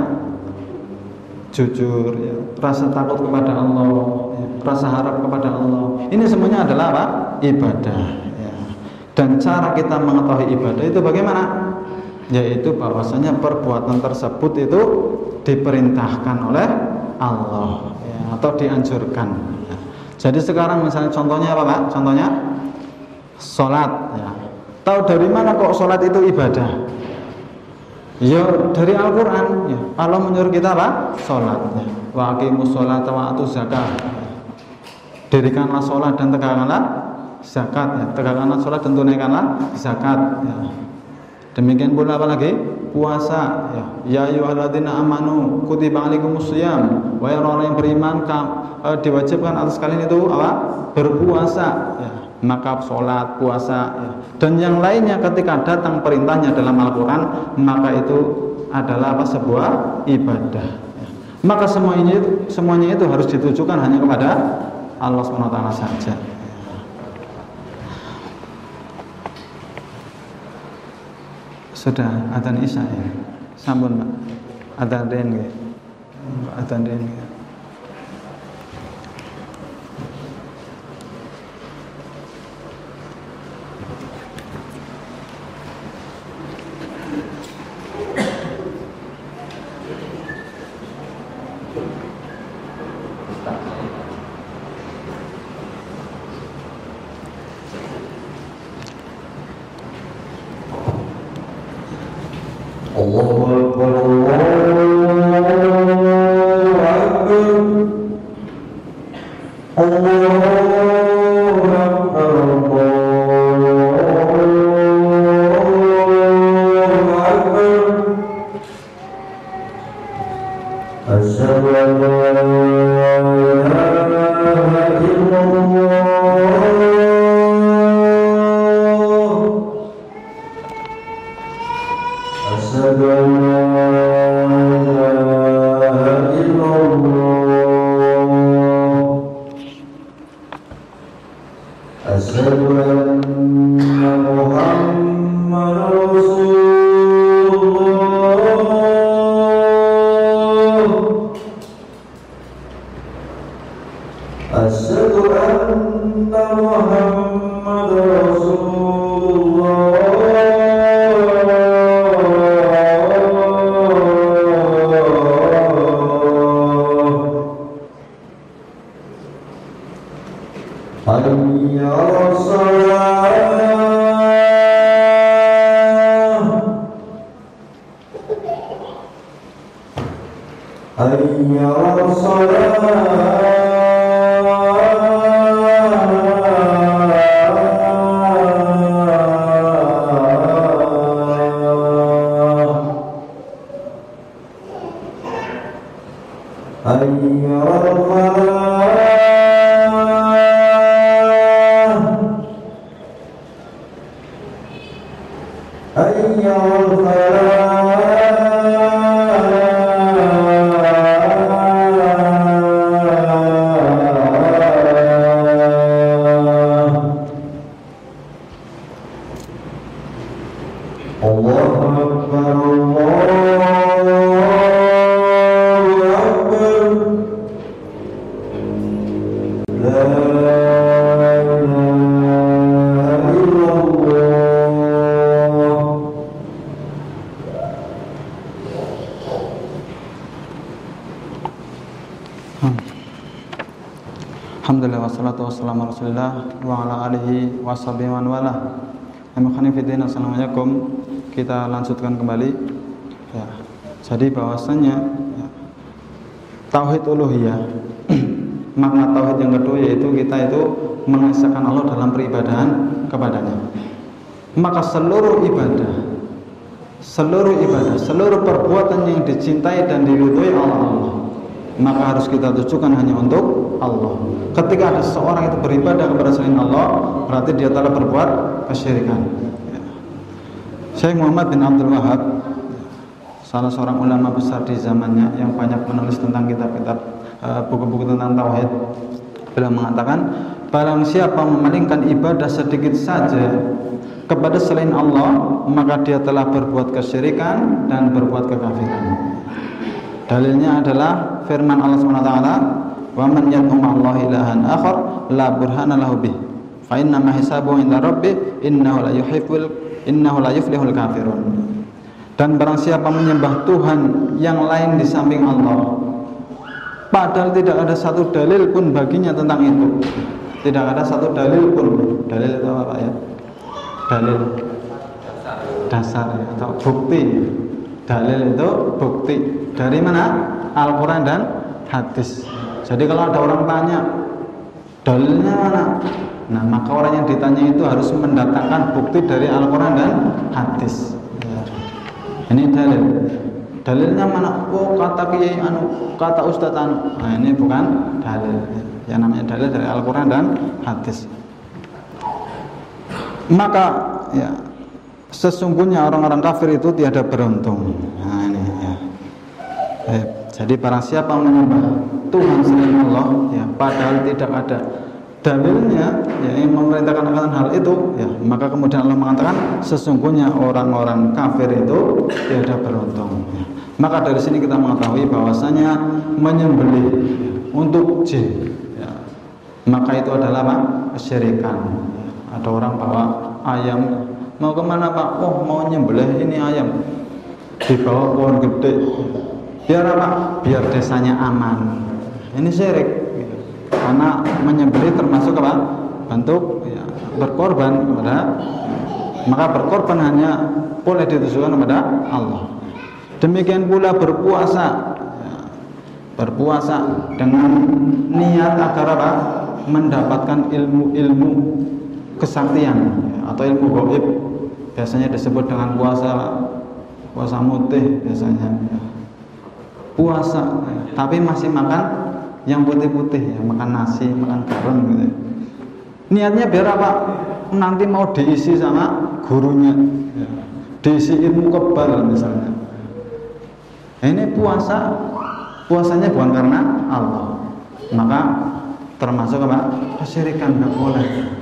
Jujur, rasa takut kepada Allah, rasa harap kepada Allah. Ini semuanya adalah apa? Ibadah. Dan cara kita mengetahui ibadah itu bagaimana? Yaitu bahwasanya perbuatan tersebut itu diperintahkan oleh Allah, atau dianjurkan. Jadi sekarang misalnya contohnya apa Pak? Contohnya sholat. Tahu dari mana kok sholat itu ibadah? Ya dari Al-Quran. Allah menyuruh kita apa? Sholat. Wa aqimus sholata wa atuz zakat. Dirikanlah sholat dan tegakkanlah zakat. Tegakkanlah sholat dan tunaikanlah zakat. Demikian pula apa lagi? Puasa. Ya ayyuhalladzina amanu kutiba alaikumusshiyam. Wahai orang yang beriman, diwajibkan atas kalian itu apa? Berpuasa. Maka sholat, puasa, dan yang lainnya ketika datang perintahnya dalam Al-Quran, maka itu adalah apa? Sebuah ibadah. Maka semuanya itu harus ditujukan hanya kepada Allah SWT saja. Sudah adzan isya ya. Sampun Pak. Adzan den nggih. Adzan den nggih. Allahu Asyhadu anna Muhammadar Rasulullah. Asyhadu anna Muhammadar Rasulullah. Hayya 'alas shalah. Hayya 'alas shalah. Hayya 'alal falah. Hayya 'alal falah. Allahu Akbar, Allahu Akbar. La ilaha illallah. Alhamdulillah wassalatu wassalamu ala Rasulillah wa ala alihi washabihi man walah. Assalamualaikum. Kita lanjutkan kembali ya. Jadi bahwasanya ya, tauhid uluhiyah makna tauhid yang kedua yaitu kita itu mengesahkan Allah dalam peribadahan kepadanya. Maka seluruh ibadah, seluruh perbuatan yang dicintai dan diridhoi Allah, maka harus kita tujukan hanya untuk Allah. Ketika ada seorang itu beribadah kepada selain Allah, berarti dia telah berbuat kesyirikan. Syekh Muhammad bin Abdul Wahab, salah seorang ulama besar di zamannya yang banyak menulis tentang kitab-kitab buku-buku tentang tauhid, beliau mengatakan, barang siapa memalingkan ibadah sedikit saja kepada selain Allah, maka dia telah berbuat kesyirikan dan berbuat kekafiran. Dalilnya adalah firman Allah SWT, wa man yad'u ma'allahi ilahan akhar la burhana lahu bih fa inna ma hisabuhu 'inda rabbih innahu la yuflihul kafirun. Dan barang siapa menyembah Tuhan yang lain di samping Allah, padahal tidak ada satu dalil pun baginya tentang itu, tidak ada satu dalil pun. Dalil itu apa ya? Dalil dasar atau bukti. Dalil itu bukti dari mana? Al-Quran dan hadis. Jadi kalau ada orang tanya dalilnya mana, nah maka orang yang ditanya itu harus mendatangkan bukti dari Al-Quran dan hadis. Ini dalil. Dalilnya mana? Oh kata kiai anu, kata ustadz anu. Nah ini bukan dalil. Yang namanya dalil dari Al-Quran dan hadis. Maka ya, sesungguhnya orang-orang kafir itu tiada beruntung. Nah ini ya. Jadi barang siapa menyembah Tuhan selain Allah, ya, padahal tidak ada dalilnya ya, yang memerintahkan akan hal itu, ya, maka kemudian Allah mengatakan sesungguhnya orang-orang kafir itu tiada beruntung. Ya. Maka dari sini kita mengetahui bahwasanya menyembelih untuk jin, ya, maka itu adalah apa? Kesyirikan. Ya. Ada orang bawa ayam, mau kemana Pak? Oh mau nyembelih ini ayam, dibawa pohon gede. Biar apa? Biar desanya aman. Ini syirik gitu. Karena menyembelih termasuk apa? Bentuk ya, berkorban kepada, maka berkorban hanya boleh ditujukan kepada Allah. Demikian pula berpuasa ya, berpuasa dengan niat agar apa? Mendapatkan ilmu-ilmu kesaktian ya, atau ilmu gaib. Biasanya disebut dengan puasa mutih biasanya ya. Puasa, tapi masih makan yang putih-putih, ya, makan nasi, makan garam gitu. Niatnya biar apa? Nanti mau diisi sama gurunya, ya. Diisi ilmu kebal misalnya. Ini puasanya bukan karena Allah, maka termasuk apa? Kesyirikan, nggak boleh.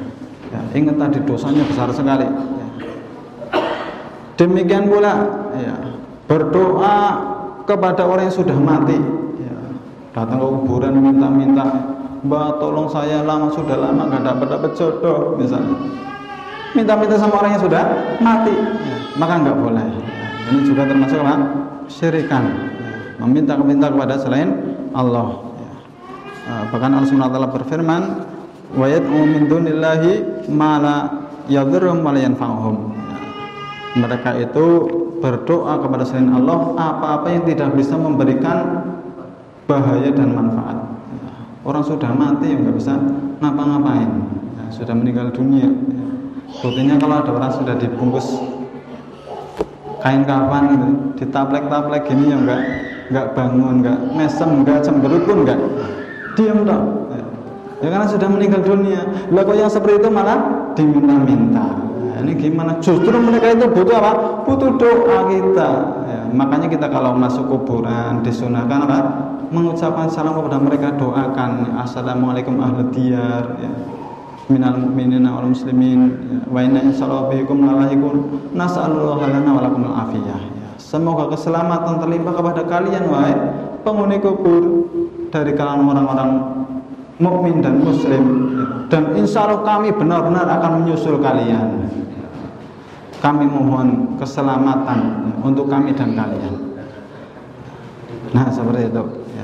Ya, ingat tadi dosanya besar sekali. Ya. Demikian pula ya, berdoa kepada orang yang sudah mati. Ya. Datang ke kuburan minta-minta, Mbak tolong saya sudah lama nggak dapat jodoh misalnya. Minta-minta sama orang yang sudah mati, ya, maka nggak boleh. Ya. Ini juga termasuk apa? Syirikan. Ya. Meminta kepada selain Allah. Ya. Bahkan Allah Subhanahu wa taala berfirman, wa yad'u min dunillahi ma la yadhurruhum wa la yanfa'uhum. Mereka itu berdoa kepada selain Allah apa-apa yang tidak bisa memberikan bahaya dan manfaat. Orang sudah mati yang nggak bisa ngapa-ngapain, ya, sudah meninggal dunia. Buktinya kalau ada orang sudah dibungkus kain kafan gitu, ditaplek-taplek gini ya nggak bangun, nggak mesem, nggak cemberut pun nggak, diam dong. Ya karena sudah meninggal dunia. Lah kok yang seperti itu malah diminta-minta. Nah, ini gimana? Justru mereka itu butuh apa? Butuh doa kita. Ya, makanya kita kalau masuk kuburan disunahkan apa? Mengucapkan salam kepada mereka, doakan assalamualaikum ahli diyar ya. Minal mu'minina wal muslimin ya. Wa inna insyaallah bikum lalahikun nas'alullah lana wa lakum al-afiyah ya. Semoga keselamatan terlimpah kepada kalian wahai penghuni kubur dari kalangan orang-orang mukmin dan muslim ya. Dan insya Allah kami benar-benar akan menyusul kalian. Kami mohon keselamatan ya, untuk kami dan kalian. Nah seperti itu ya.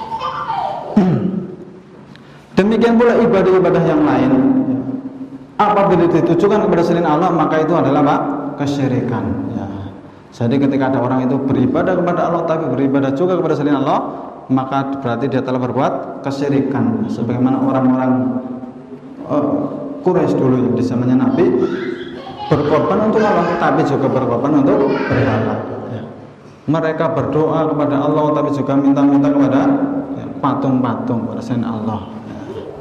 Demikian pula ibadah-ibadah yang lain ya. Apabila ditujukan kepada selain Allah maka itu adalah apa? Kesyirikan ya. Jadi ketika ada orang itu beribadah kepada Allah tapi beribadah juga kepada selain Allah, maka berarti dia telah berbuat kesyirikan. Sebagaimana orang-orang Quraisy dulu yang di zamannya Nabi berkorban untuk Allah tapi juga berkorban untuk berhala ya. Mereka berdoa kepada Allah tapi juga minta-minta kepada ya, patung-patung kepada selain Allah ya.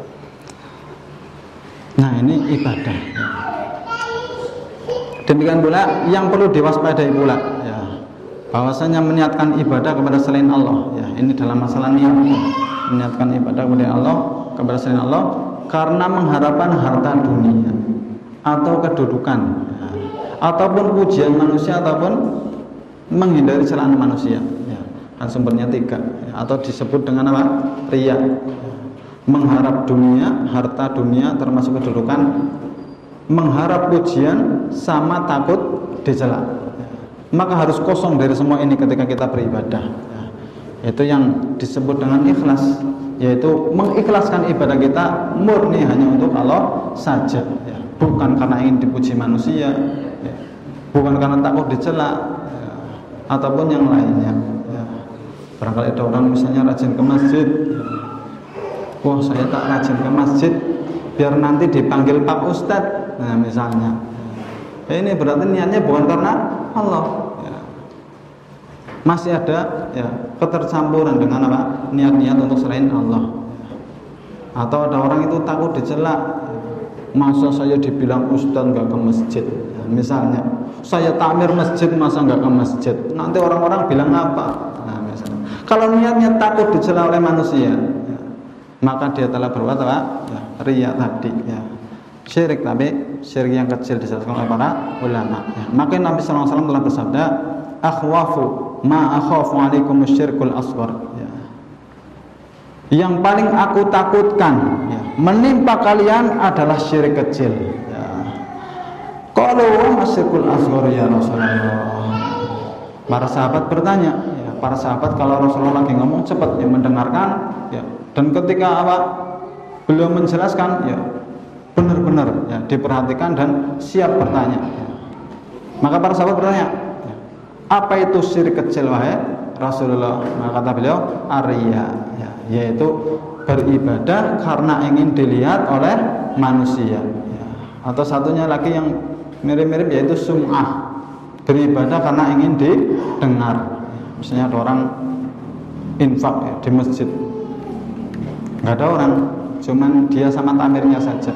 Nah ini ibadah ya. Demikian pula yang perlu diwaspadai pula ya, bahwasanya meniatkan ibadah kepada selain Allah ya, ini dalam masalah niat ya. Meniatkan ibadah kepada Allah kepada selain Allah karena mengharapkan harta dunia atau kedudukan ya, ataupun pujian manusia ataupun menghindari celaan manusia ya. Kan sumbernya tiga ya, atau disebut dengan apa? Riya ya. Mengharap dunia, harta dunia termasuk kedudukan, mengharap pujian sama takut dicela ya. Maka harus kosong dari semua ini ketika kita beribadah ya. Itu yang disebut dengan ikhlas, yaitu mengikhlaskan ibadah kita murni hanya untuk Allah saja ya. Bukan karena ingin dipuji manusia ya. Bukan karena takut dicela ya. Ataupun yang lainnya ya. Barangkali ada orang misalnya rajin ke masjid ya. Wah saya tak rajin ke masjid biar nanti dipanggil Pak Ustadz nah misalnya ya. Ini berarti niatnya bukan karena Allah ya. Masih ada ya ketercampuran dengan apa? Niat-niat untuk selain Allah ya. Atau ada orang itu takut dicela, masa saya dibilang ustaz nggak ke masjid ya, misalnya saya takmir masjid masa nggak ke masjid, nanti orang-orang bilang apa nah, misalnya. Kalau niatnya takut dicela oleh manusia ya, maka dia telah berbuat apa? Ya, riya tadi ya. Syirik, tapi syirik yang kecil dijelaskan oleh para ulama ya. Maka Nabi SAW telah bersabda akhwafu ma akhafu alaikum syirkul asghar ya. Yang paling aku takutkan ya, menimpa kalian adalah syirik kecil ya. Qalu wa syirkul asghar ya Rasulullah. Para sahabat bertanya ya, para sahabat kalau Rasulullah lagi ngomong cepat ya mendengarkan ya. Dan ketika apa beliau menjelaskan ya benar-benar ya diperhatikan dan siap bertanya ya. Maka para sahabat bertanya ya, apa itu syirik kecil wahai Rasulullah? Maka kata beliau arya ya, yaitu beribadah karena ingin dilihat oleh manusia ya. Atau satunya lagi yang mirip-mirip yaitu sum'ah, beribadah karena ingin didengar ya. Misalnya ada orang infak ya, di masjid nggak ada orang, cuman dia sama tamirnya saja.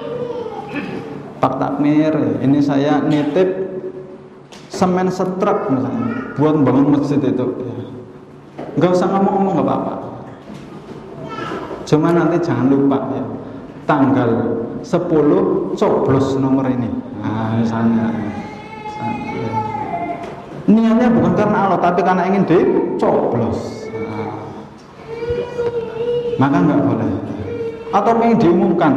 Pak takmir, ini saya nitip semen setruk misalnya buat bangun masjid itu ya. Nggak usah ngomong-ngomong nggak apa-apa, cuma nanti jangan lupa ya, tanggal 10 coblos nomor ini. Nah, misalnya ya. Niatnya bukan karena Allah, tapi karena ingin dicoblos. Nah, maka nggak boleh. Atau ingin diumumkan.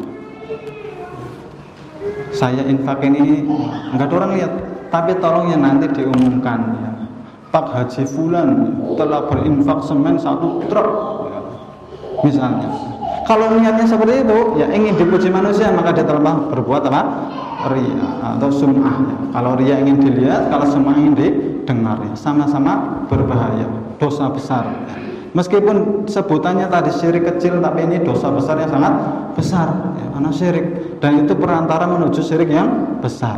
Saya infakin ini nggak ada orang lihat, tapi tolong ya nanti diumumkan ya. Pak Haji Fulan telah berinfak semen 1 truk ya. Misalnya kalau niatnya seperti itu ya ingin dipuji manusia, maka dia telah berbuat apa? Ria atau sum'ah ya. Kalau ria ingin dilihat, kalau sum'ah ingin didengar ya. Sama-sama berbahaya, dosa besar ya. Meskipun sebutannya tadi syirik kecil, tapi ini dosa besar yang sangat besar ya, karena syirik, dan itu perantara menuju syirik yang besar.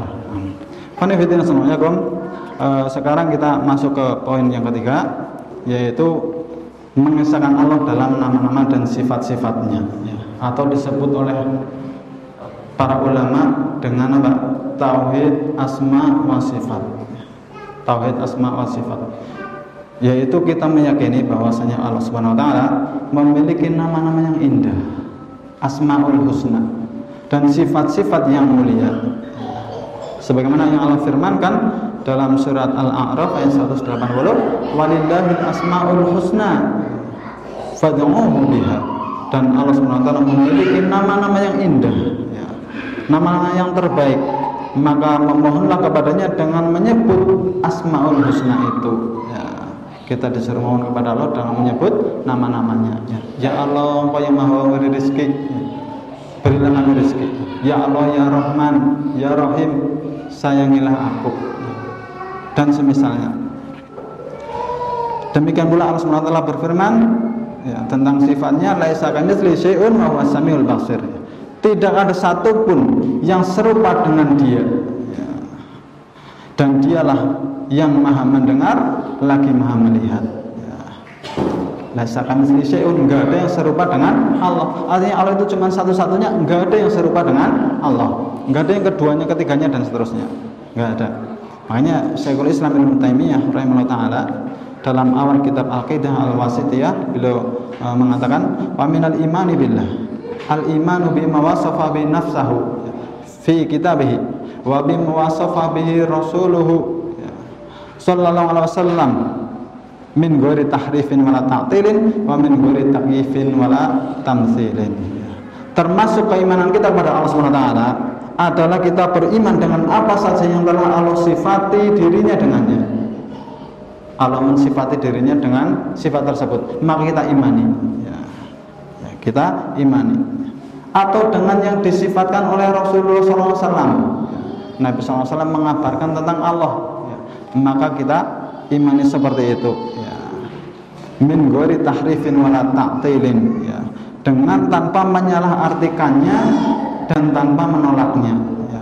Sekarang kita masuk ke poin yang ketiga, yaitu mengesahkan Allah dalam nama-nama dan sifat-sifatnya ya, atau disebut oleh para ulama dengan apa? Tauhid asma wa sifat. Tauhid asma wa sifat, yaitu kita meyakini bahwasanya Allah Subhanahu wa taala memiliki nama-nama yang indah, asmaul husna, dan sifat-sifat yang mulia. Sebagaimana yang Allah firmankan dalam surat Al-A'raf ayat 180, walillahil asmaul husna fad'uuhu biha. Dan Allah Subhanahu wa taala memiliki nama-nama yang indah ya, nama-nama yang terbaik, maka memohonlah kepadanya dengan menyebut asmaul husna itu ya. Kita disuruh mohon kepada Allah dengan menyebut nama-namanya ya. Ya Allah, Engkau yang maha memberi rezeki ya, berilah kami rezeki. Ya Allah, ya Rahman, ya Rahim, sayangilah aku ya. Dan semisalnya. Demikian pula Allah SWT berfirman ya, tentang sifatnya, laisa kamitslihi syai'un wa huwas samiul basir ya. Tidak ada satupun yang serupa dengan dia ya. Dan dialah yang maha mendengar lagi maha melihat ya. Laisa kamitslihi syai'un, enggak ada yang serupa dengan Allah. Artinya Allah itu cuma satu-satunya, enggak ada yang serupa dengan Allah, enggak ada yang keduanya, ketiganya, dan seterusnya, enggak ada. Makanya Syekhul Islam Ibnu Taimiyah rahimahullah taala dalam awal kitab Al-Aqidah Al-Wasithiyah beliau mengatakan wa minal imani billah al-imanu bima wasafa bi nafsahu fi kitabih wa bima wasafa bihi rasuluhu sallallahu alaihi wasallam min ghairi tahrifin wala ta'tilin wa min ghairi takyifin wala tamtsilin. Termasuk keimanan kita kepada Allah Subhanahu wa taala adalah kita beriman dengan apa saja yang telah Allah sifati dirinya dengannya. Allah mensifati dirinya dengan sifat tersebut, maka kita imani ya. Ya, kita imani. Atau dengan yang disifatkan oleh Rasulullah SAW ya. Nabi SAW mengabarkan tentang Allah ya. Maka kita imani seperti itu ya. Min ghairi tahrifin wala ta'tilin ya. Dengan tanpa menyalahartikannya dan tanpa menolaknya ya.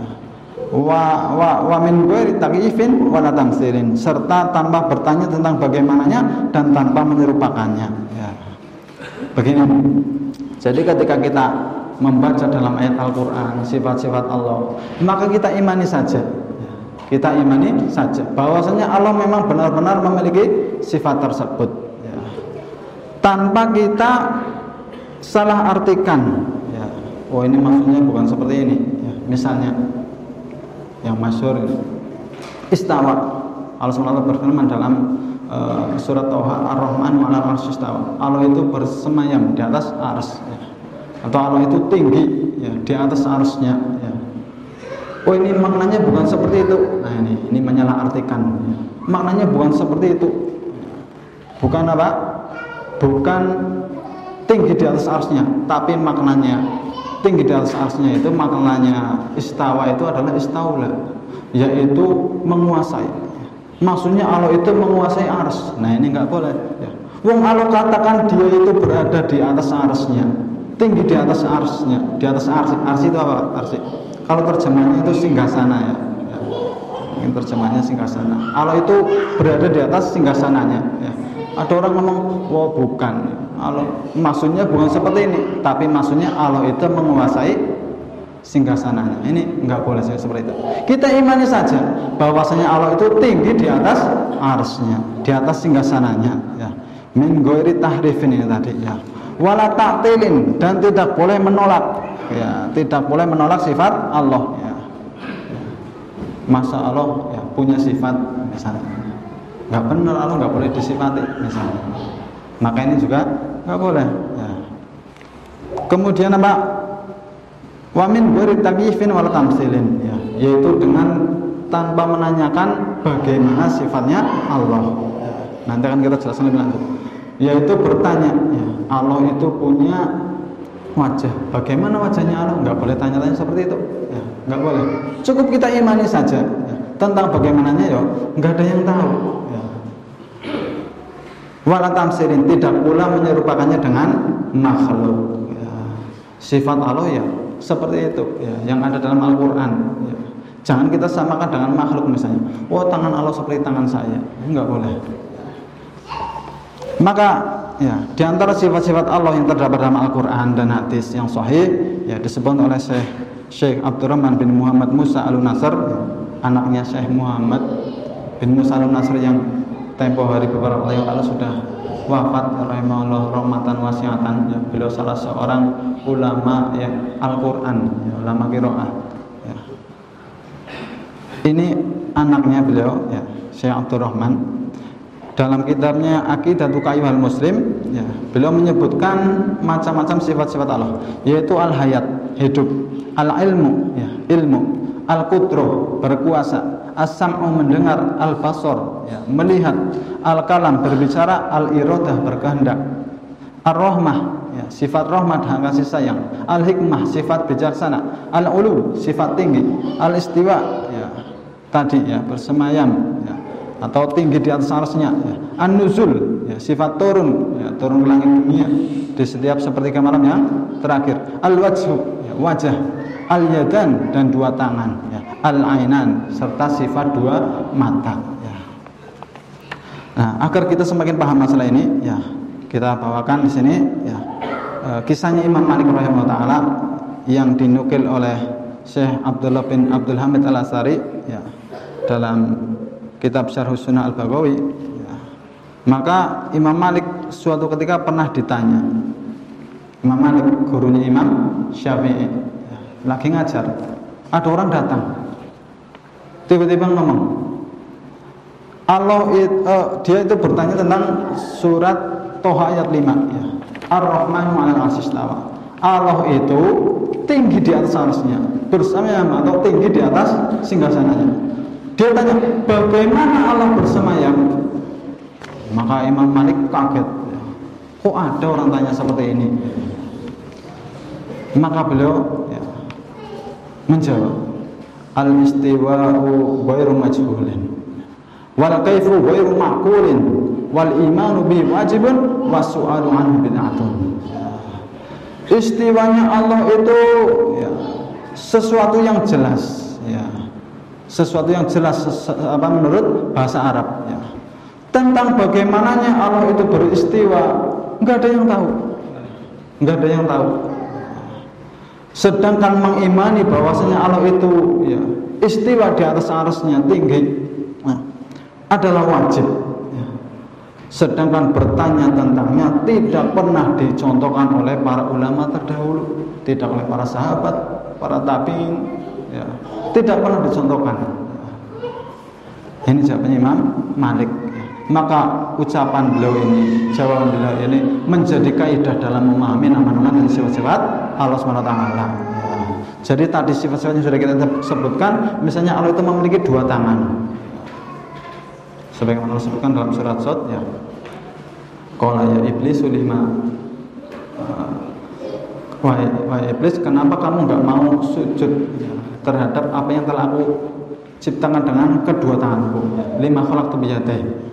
Wa min ghairi takyifin wala tamtsilin, serta tanpa bertanya tentang bagaimananya dan tanpa menyerupakannya ya. Begini. Jadi ketika kita membaca dalam ayat Al-Qur'an sifat-sifat Allah, maka kita imani saja ya. Kita imani saja bahwasanya Allah memang benar-benar memiliki sifat tersebut ya. Tanpa kita salah artikan ya. Oh ini maksudnya bukan seperti ini ya. Misalnya yang masyhur istawa, Allah SWT berfirman dalam surat Thaha Ar-Rahman wa 'alal 'arsy istawa, Allah itu bersemayam di atas arsy ya. Atau Allah itu tinggi ya, di atas arsy-Nya ya. Oh ini maknanya bukan seperti itu. Nah ini menyalahartikan ya. Maknanya bukan seperti itu. Bukan apa? Bukan tinggi di atas arsy-Nya, tapi maknanya tinggi di atas arsy-Nya itu maknanya istawa itu adalah istaula, yaitu menguasai. Maksudnya Allah itu menguasai arsy. Nah ini nggak boleh ya. Wong Allah katakan dia itu berada di atas arsy-Nya, tinggi di atas arsy-Nya, di atas arsy. Arsy itu apa? Arsy. Kalau terjemahnya itu singgasana ya. Mungkin terjemahnya singgasana. Allah itu berada di atas singgasananya ya. Ada orang ngomong, wah bukan Allah, maksudnya bukan seperti ini, tapi maksudnya Allah itu menguasai singgasananya. Ini enggak boleh seperti itu. Kita imani saja bahwasanya Allah itu tinggi di atas arsy-Nya, di atas singgasananya ya. Min ghairi tahrifin ini tadi ya. Wala ta'tilin, dan tidak boleh menolak ya, tidak boleh menolak sifat Allah ya. Masa Allah ya punya sifat misalnya, nggak benar, Allah nggak boleh disifati misalnya, maka ini juga nggak boleh ya. Kemudian apa? Wa min ghairi takyifin wal tamtsilin ya, yaitu dengan tanpa menanyakan bagaimana sifatnya Allah. Nanti akan kita jelaskan lebih lanjut. Yaitu bertanya ya, Allah itu punya wajah, bagaimana wajahnya Allah? Nggak boleh tanya-tanya seperti itu ya, nggak boleh. Cukup kita imani saja ya. Tentang bagaimananya ya nggak ada yang tahu ya. Wala tamtsilin, tidak pula menyerupakannya dengan makhluk ya. Sifat Allah ya seperti itu ya, yang ada dalam Al-Quran ya. Jangan kita samakan dengan makhluk misalnya. Oh, tangan Allah seperti tangan saya, enggak boleh. Maka ya, di antara sifat-sifat Allah yang terdapat dalam Al-Quran dan hadis yang sahih ya, disebut oleh Syekh Abdurrahman bin Muhammad Musa Al-Nasr ya, anaknya Syekh Muhammad bin Musa Al-Nasr yang tempo hari beberapa tahun lalu sudah wafat rahimahullah rahmatan wasiatan ya. Beliau salah seorang ulama ya Al-Quran ya, ulama qiraah ya. Ini anaknya beliau ya, Syekh Abdurrahman. Dalam kitabnya Aqidatu Qayyuhal Muslim ya, beliau menyebutkan macam-macam sifat-sifat Allah, yaitu al-hayat, hidup, al-ilmu ya, ilmu, al-qudrah, berkuasa, as-sam'u, mendengar, al-basar ya, melihat, al-kalam, berbicara, al-iradah, berkehendak, ar-rahmah ya, sifat rahmat dan kasih sayang, al-hikmah, sifat bijaksana, al-ulu, sifat tinggi, al-istiwa ya, tadi ya, bersemayam ya, atau tinggi di atas arsy-Nya ya. An-nuzul ya, sifat turun ya, turun ke langit dunia di setiap sepertiga malam yang terakhir. Al-wajhu ya, wajah, al-yadan, dan dua tangan ya, al-ainan, serta sifat dua mata ya. Nah, agar kita semakin paham masalah ini ya, kita bawakan di sini ya, kisahnya Imam Malik rahimahullah taala yang dinukil oleh Syekh Abdullah bin Abdul Hamid Al-Asari ya, dalam kitab Syarh Sunnah Al-Baghawi ya. Maka Imam Malik suatu ketika pernah ditanya, Imam Malik gurunya Imam Syafi'i ya, lagi ngajar, ada orang datang tiba-tiba ngomong Allah dia itu bertanya tentang surat Toha ayat 5 ya, Ar-Rahmanu 'alal 'arsy istawa. Allah itu tinggi di atas arsy-Nya, bersemayam atau tinggi di atas singgasananya. Dia tanya, bagaimana Allah bersemayam? Maka Imam Malik kaget, kok ada orang tanya seperti ini? Maka beliau ya, menjawab, al-istiwa'u ghairu majhulin, wal kaifu ghairu ma'qulin, wal imanu bi wajibun, was su'alu anhu bid'atun. Istiwanya Allah itu ya, sesuatu yang jelas ya, sesuatu yang jelas apa menurut bahasa Arab ya. Tentang bagaimananya Allah itu beristiwa nggak ada yang tahu, nggak ada yang tahu. Sedangkan mengimani bahwasanya Allah itu ya, istiwa di atas arsy-Nya tinggi nah, adalah wajib ya. Sedangkan bertanya tentangnya tidak pernah dicontohkan oleh para ulama terdahulu, tidak oleh para sahabat, para tabi'in ya, tidak pernah dicontohkan. Ini jawabannya Imam Malik. Maka ucapan beliau ini, jawaban beliau ini menjadi kaidah dalam memahami nama-nama dan sifat-sifat Allah SWT ya. Jadi tadi sifat-sifat yang sudah kita sebutkan, misalnya Allah itu memiliki dua tangan, sebagaimana Allah sebutkan dalam surat Shad ya, qala ya iblis lima wahai iblis, kenapa kamu enggak mau sujud ya, terhadap apa yang telah aku ciptakan dengan kedua tanganku, lima khalaqtu biyadai.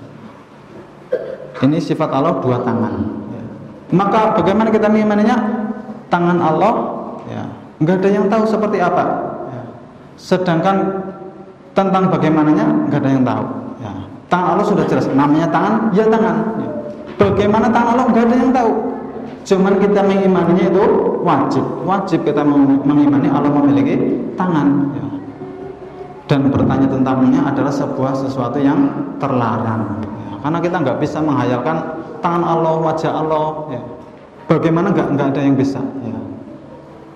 Ini sifat Allah dua tangan ya. Maka bagaimana kita mengimaninya? Tangan Allah ya, enggak ada yang tahu seperti apa ya. Sedangkan tentang bagaimananya enggak ada yang tahu ya. Tangan Allah sudah jelas, namanya tangan ya tangan ya. Bagaimana tangan Allah enggak ada yang tahu. Cuman kita mengimaninya itu wajib kita mengimani Allah memiliki tangan ya. Dan bertanya tentangnya adalah sesuatu yang terlarang ya. Karena kita nggak bisa menghayalkan tangan Allah, wajah Allah ya. Bagaimana nggak ada yang bisa ya.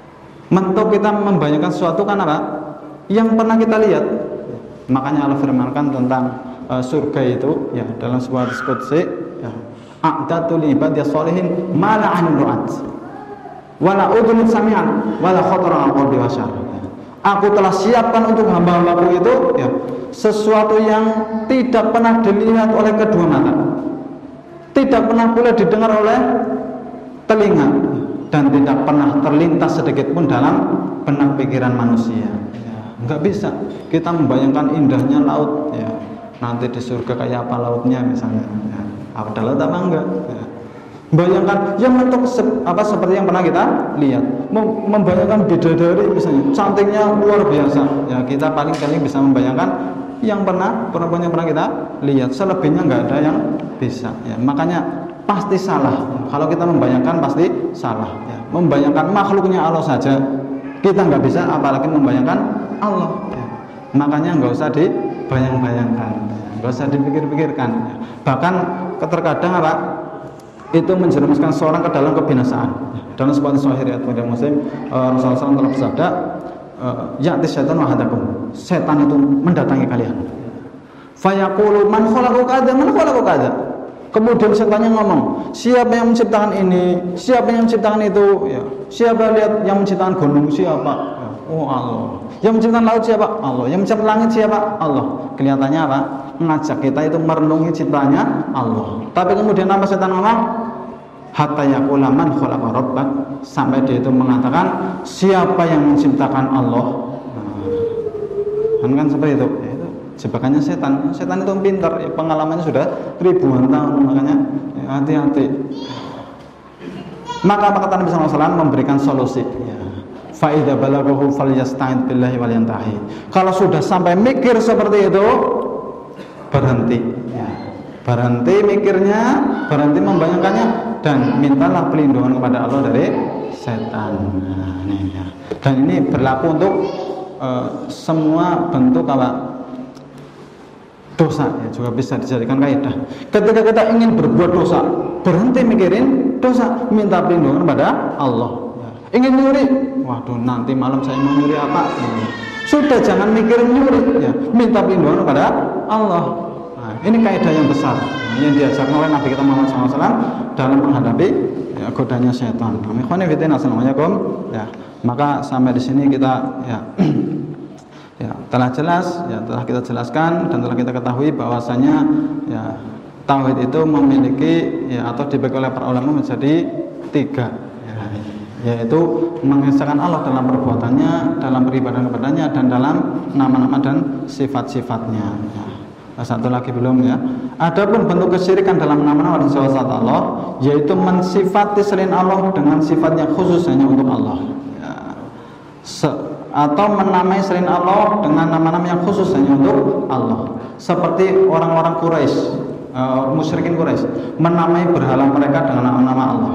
Bentuk kita membayangkan sesuatu kan apa? Yang pernah kita lihat. Makanya Allah firmankan tentang surga itu ya dalam sebuah hadis qudsi ya, a'datu li ibadiyas sholihin ma la 'ainun ra'at wala udhun sami'at wala khatara 'ala qalbi bashar. Aku telah siapkan untuk hamba-hambaku itu ya sesuatu yang tidak pernah dilihat oleh kedua mata, tidak pernah pula didengar oleh telinga, dan tidak pernah terlintas sedikit pun dalam benak pikiran manusia. Ya, nggak bisa kita membayangkan indahnya laut ya. Nanti di surga kayak apa lautnya misalnya ya. Ada laut apa enggak ya. Bayangkan yang bentuk seperti yang pernah kita lihat. Membayangkan bidadari misalnya cantiknya luar biasa ya, kita paling bisa membayangkan yang perempuan yang pernah kita lihat. Selebihnya nggak ada yang bisa ya. Makanya pasti salah kalau kita membayangkan, pasti salah ya. Membayangkan makhluknya Allah saja kita nggak bisa, apalagi membayangkan Allah ya. Makanya nggak usah dibayang-bayangkan, nggak usah dipikir-pikirkan ya. Bahkan terkadang apa itu menjerumuskan seorang ke dalam kebinasaan ya. Dalam sebuah sahih riwayat Muslim, Rasulullah SAW telah bersabda, ya'ti syaitan wahadakum, setan itu mendatangi kalian, fayaqulu man khalaqu kadza man khalaqu kadza. Kemudian setannya ngomong, siapa yang menciptakan ini, siapa yang menciptakan itu ya. Siapa lihat yang menciptakan gunung, siapa ya. Oh Allah. Yang menciptakan laut siapa? Allah. Yang menciptakan langit siapa? Allah. Kelihatannya apa? Mengajak kita itu merenungi ciptanya Allah. Tapi kemudian apa setan ngomong? Hatta yaqula man khalaqa rabbak, sampai dia itu mengatakan siapa yang menciptakan Allah. Kan seperti itu. Jebakannya setan. Setan itu pintar, ya, pengalamannya sudah ribuan tahun, makanya ya, hati-hati. Maka apa kata Nabi SAW memberikan solusi ya. Fa idza balaghahu falyasta'id billahi wal yantahi. Kalau sudah sampai mikir seperti itu, berhenti ya. Berhenti mikirnya, berhenti membayangkannya, dan mintalah perlindungan kepada Allah dari setan. Nah, ini ya. Dan ini berlaku untuk semua bentuk apa? Dosa ya, juga bisa dijadikan kaidah. Ketika kita ingin berbuat dosa, berhenti mikirin dosa, minta perlindungan kepada Allah ya. Ingin nyuri, waduh nanti malam saya mau nyuri apa ya. Sudah jangan mikirin nyuri ya, minta perlindungan kepada Allah. Nah, ini kaidah yang besar yang diajarkan oleh Nabi kita Muhammad SAW dalam menghadapi ya, godanya setan. Assalamualaikum ya. Maka sampai di sini kita ya ya, telah jelas, ya telah kita jelaskan dan telah kita ketahui bahwasanya ya tauhid itu memiliki ya atau dibagi oleh para ulama menjadi 3 ya, yaitu mengesahkan Allah dalam perbuatannya, dalam beribadah kepadanya, dan dalam nama-nama dan sifat-sifatnya ya. Satu lagi belum ya. Adapun bentuk kesyirikan dalam nama-nama dan sifat Allah, yaitu mensifati selain Allah dengan sifat yang khusus hanya untuk Allah ya. Atau menamai selain Allah dengan nama-nama yang khusus hanya untuk Allah, seperti orang-orang Quraisy, musyrikin Quraisy menamai berhala mereka dengan nama-nama Allah.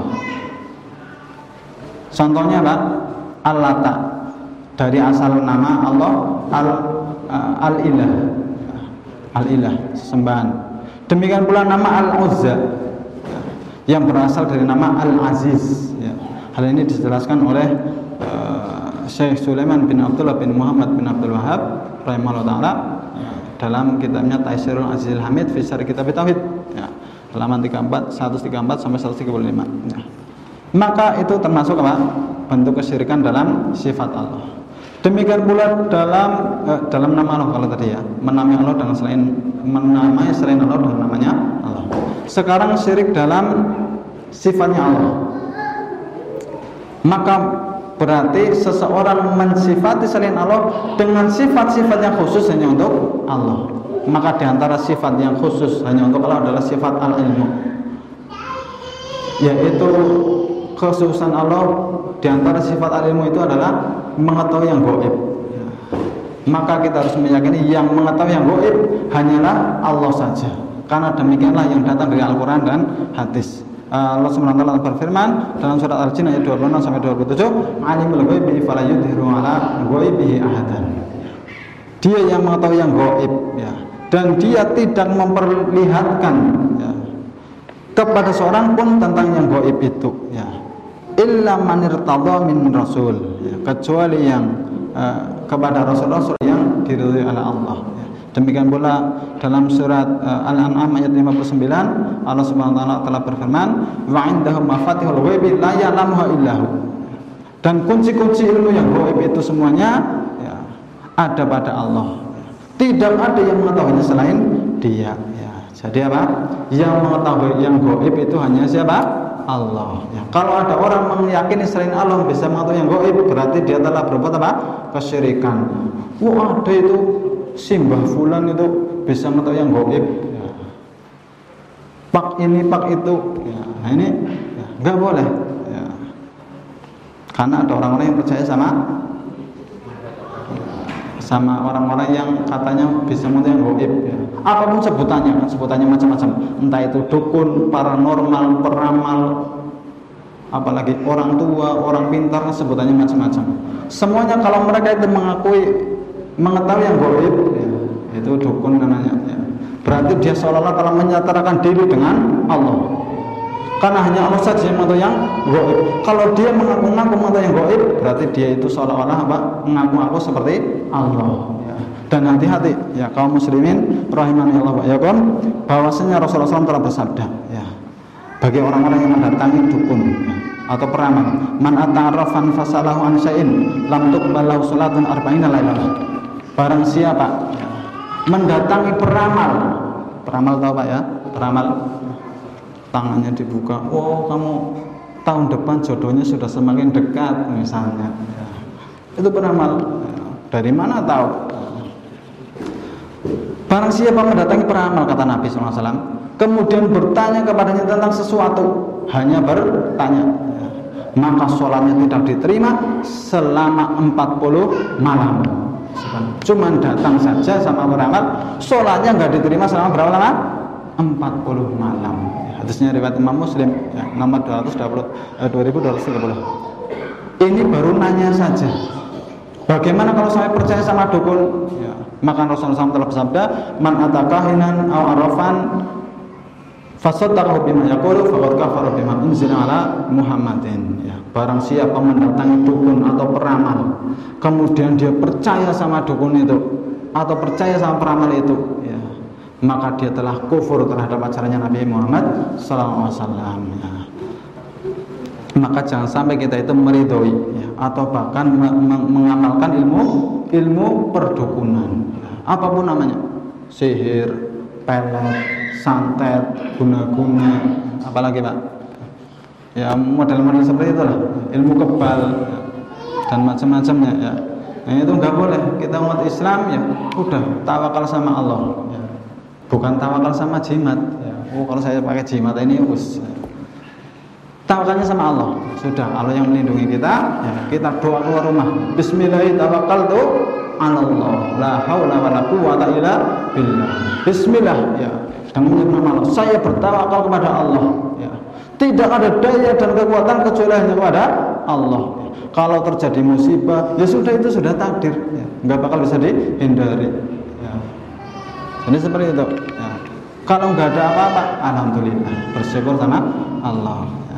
Contohnya apa? Al-Lata, dari asal nama Allah Al-Ilah, Al-Ilah sesembahan. Demikian pula nama Al-Uzza yang berasal dari nama Al-Aziz ya. Hal ini dijelaskan oleh Syekh Sulaiman bin Abdullah bin Muhammad bin Abdul Wahab rahimahullah ta'ala dalam kitabnya Taisirul Azizil Hamid fi Syarh Kitab Tauhid ya, halaman 134 sampai 135 ya. Maka itu termasuk apa? Bentuk kesyirikan dalam sifat Allah. Demikian pula dalam nama Allah, kalau tadi ya, menamai Allah dengan menamai selain Allah dengan namanya Allah. Sekarang syirik dalam sifatnya Allah. Maka berarti seseorang mensifati selain Allah dengan sifat-sifat yang khusus hanya untuk Allah. Maka diantara sifat yang khusus hanya untuk Allah adalah sifat al-ilmu, yaitu kekhususan Allah. Diantara sifat al-ilmu itu adalah mengetahui yang gaib. Maka kita harus meyakini yang mengetahui yang gaib hanyalah Allah saja, karena demikianlah yang datang dari Al-Quran dan hadis. Allah SWT berfirman dalam surat Al-Jin ayat 26 sampai 27, alimul ghaibi fala yudhiru ala ghaibihi ahadan. Dia yang mengetahui yang gaib ya, dan dia tidak memperlihatkan ya, kepada seorang pun tentang yang gaib itu ya, illa man irtadha min rasul, ya, kecuali yang kepada rasul-rasul yang diridhoi oleh Allah. Demikian pula dalam surat Al-An'am ayat 59 Allah Subhanahu wa taala telah berfirman, wa indahu mafatihul ghaibi la ya'lamuha illahu. Dan kunci-kunci ilmu yang gaib itu semuanya ya, ada pada Allah. Tidak ada yang mengetahuinya selain Dia. Ya. Jadi apa? Yang mengetahui yang gaib itu hanya siapa? Allah. Ya. Kalau ada orang meyakini selain Allah bisa mengetahui yang gaib, berarti dia telah berbuat apa? Kesyirikan. Wah, ada itu simbah fulan itu bisa mengetahui yang gaib. Ya. Pak ini, pak itu. Ya. Nah ini ya, nggak boleh. Ya. Karena ada orang-orang yang percaya sama orang-orang yang katanya bisa mengetahui yang gaib. Ya. Apapun sebutannya, sebutannya macam-macam. Entah itu dukun, paranormal, peramal, apalagi orang tua, orang pintar, sebutannya macam-macam. Semuanya kalau mereka itu mengetahui yang gaib, ya, itu dukun namanya. Ya. Berarti dia seolah-olah telah menyatakan diri dengan Allah. Karena hanya Allah saja yang mengetahui yang gaib. Kalau dia mengaku-ngaku mengetahui yang gaib, berarti dia itu seolah-olah apa? Mengaku-ngaku seperti Allah. Ya. Dan hati-hati ya kaum muslimin rahimani Allah wa iyyakum, bahwasanya Rasulullah SAW telah bersabda ya, bagi orang-orang yang mendatangi dukun ya, atau peramal, man ata'arrafan fasalahu an syai'in lam tuqbal lahu salatun arba'ina lailah. Barang siapa ya, mendatangi peramal tahu Pak ya, peramal tangannya dibuka, oh kamu tahun depan jodohnya sudah semakin dekat misalnya ya. Itu peramal ya. Dari mana tahu? Barang siapa mendatangi peramal, kata Nabi SAW, kemudian bertanya kepadanya tentang sesuatu, hanya bertanya ya, maka sholatnya tidak diterima selama 40 malam. Cuman datang saja sama peramal, sholatnya nggak diterima selama berapa lama? 40 malam. Hadisnya riwayat Imam Muslim ya, nomor 2230. Ini baru nanya saja. Bagaimana kalau saya percaya sama dukun? Ya, maka Rasulullah SAW telah bersabda, man atakahinan aw arafan fasaddaqahu bima yaqulu faqad kafara bima unzila ala Muhammadin. Ya, barang siapa mendatangi dukun atau peramal, kemudian dia percaya sama dukun itu atau percaya sama peramal itu, ya, maka dia telah kufur terhadap ajarannya Nabi Muhammad SAW. Ya. Maka jangan sampai kita itu meridhoi ya, atau bahkan mengamalkan ilmu perdukunan ya, apapun namanya, sihir, pelet, santet, guna-guna, apalagi Pak ya, model-model seperti itulah, ilmu kebal ya, dan macam-macamnya ya. Nah, itu nggak boleh. Kita umat Islam ya udah tawakal sama Allah ya. Bukan tawakal sama jimat ya. Oh kalau saya pakai jimat ini us ya. Tawakalnya sama Allah. Sudah, Allah yang melindungi kita ya. Kita doa keluar rumah, bismillahirrahmanirrahim tawakkaltu 'ala Allah, la haula wala quwwata illa billah. Bismillah ya, dengan menyebut nama Allah, saya bertawakal kepada Allah ya. Tidak ada daya dan kekuatan kecuali hanya kepada Allah ya. Kalau terjadi musibah ya sudah, itu sudah takdir ya. Nggak bakal bisa dihindari ya. Jadi seperti itu ya. Kalau nggak ada apa-apa, alhamdulillah, bersyukur sama Allah ya.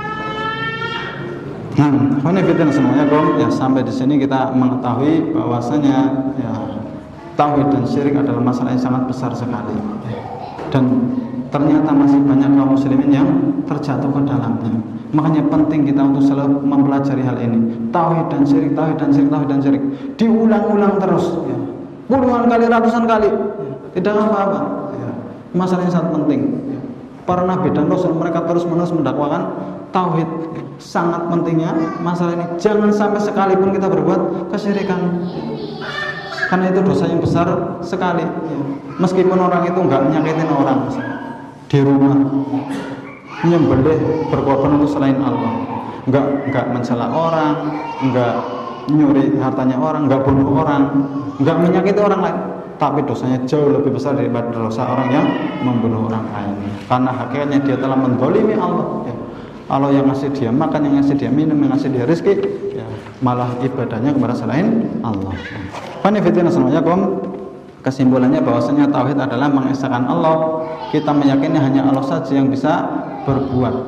Nah, konfiden semuanya ya, sampai di sini kita mengetahui bahwasanya ya, tauhid dan syirik adalah masalah yang sangat besar sekali. Dan ternyata masih banyak kaum muslimin yang terjatuh ke dalamnya. Makanya penting kita untuk selalu mempelajari hal ini. Tauhid dan syirik, tauhid dan syirik, tauhid dan syirik. Diulang-ulang terus ya. Puluhan kali, ratusan kali ya. Tidak apa-apa ya. Masalah yang sangat penting ya. Para nabi dan rasul mereka terus-menerus mendakwakan tauhid ya. Sangat pentingnya masalah ini. Jangan sampai sekalipun kita berbuat kesyirikan ya. Karena itu dosa yang besar sekali ya. Meskipun orang itu enggak menyakitin orang di rumah, menyembelih berkorban untuk selain Allah, enggak mencela orang, enggak nyuri hartanya orang, enggak bunuh orang, enggak menyakiti orang lain, tapi dosanya jauh lebih besar daripada dosa orang yang membunuh orang lain. Karena hakikatnya dia telah menzalimi Allah ya. Allah yang ngasih dia makan, yang ngasih dia minum, yang ngasih dia rezeki ya, malah ibadahnya kepada selain Allah. Qanifitina semuanya kesimpulannya bahwasanya tauhid adalah mengesahkan Allah. Kita meyakini hanya Allah saja yang bisa berbuat ya.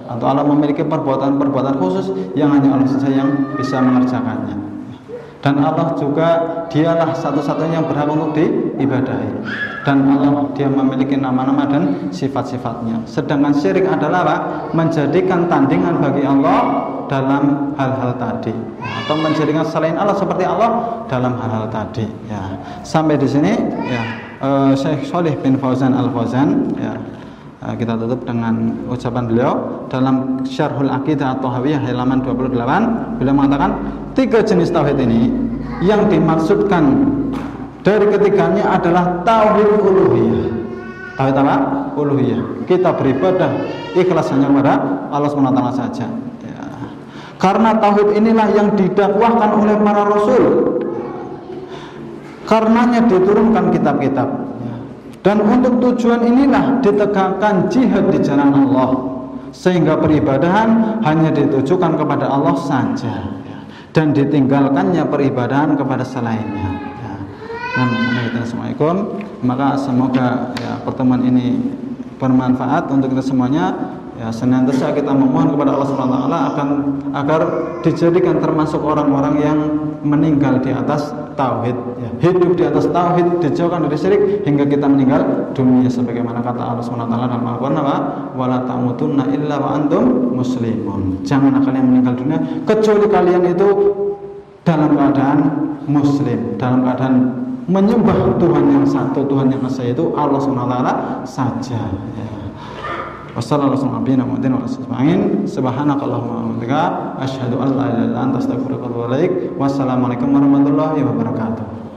atau Allah memiliki perbuatan-perbuatan khusus yang hanya Allah saja yang bisa mengerjakannya. Dan Allah juga dialah satu-satunya yang berhak untuk diibadahi. Dan Allah dia memiliki nama-nama dan sifat-sifatnya. Sedangkan syirik adalah apa? Menjadikan tandingan bagi Allah dalam hal-hal tadi, atau menjadikan selain Allah seperti Allah dalam hal-hal tadi. Ya. Sampai di sini ya, Syekh Shalih bin Fauzan Al-Fauzan ya. Kita tutup dengan ucapan beliau dalam Syarhul Aqidah At-Thahawiyah halaman 28. Beliau mengatakan 3 jenis tauhid ini yang dimaksudkan dari ketiganya adalah tauhid uluhiyah. Tauhid apa? Uluhiyah. Kita beribadah ikhlas hanya kepada Allah SWT saja. Ya. Karena tauhid inilah yang didakwahkan oleh para rasul. Karenanya diturunkan kitab-kitab. Dan untuk tujuan inilah ditegakkan jihad di jalan Allah, sehingga peribadahan hanya ditujukan kepada Allah saja dan ditinggalkannya peribadahan kepada selainnya. Assalamualaikum. Maka semoga ya, pertemuan ini bermanfaat untuk kita semuanya. Ya, senantiasa kita memohon kepada Allah SWT agar dijadikan termasuk orang-orang yang meninggal di atas tauhid, ya, hidup di atas tauhid, dijauhkan dari syirik hingga kita meninggal dunia, sebagaimana kata Allah SWT dalam Al-Qur'an, wala tamutunna illa wa antum muslimun. Jangan kalian meninggal dunia kecuali kalian itu dalam keadaan muslim, dalam keadaan menyembah Tuhan yang satu, Tuhan yang esa, itu Allah SWT saja. Ya. Wassalamualaikum warahmatullahi wabarakatuh. Subhanakallahumma wa bihamdika asyhadu an la ilaha illa anta astaghfiruka wa atubu ilaik. Wassalamualaikum warahmatullahi wabarakatuh.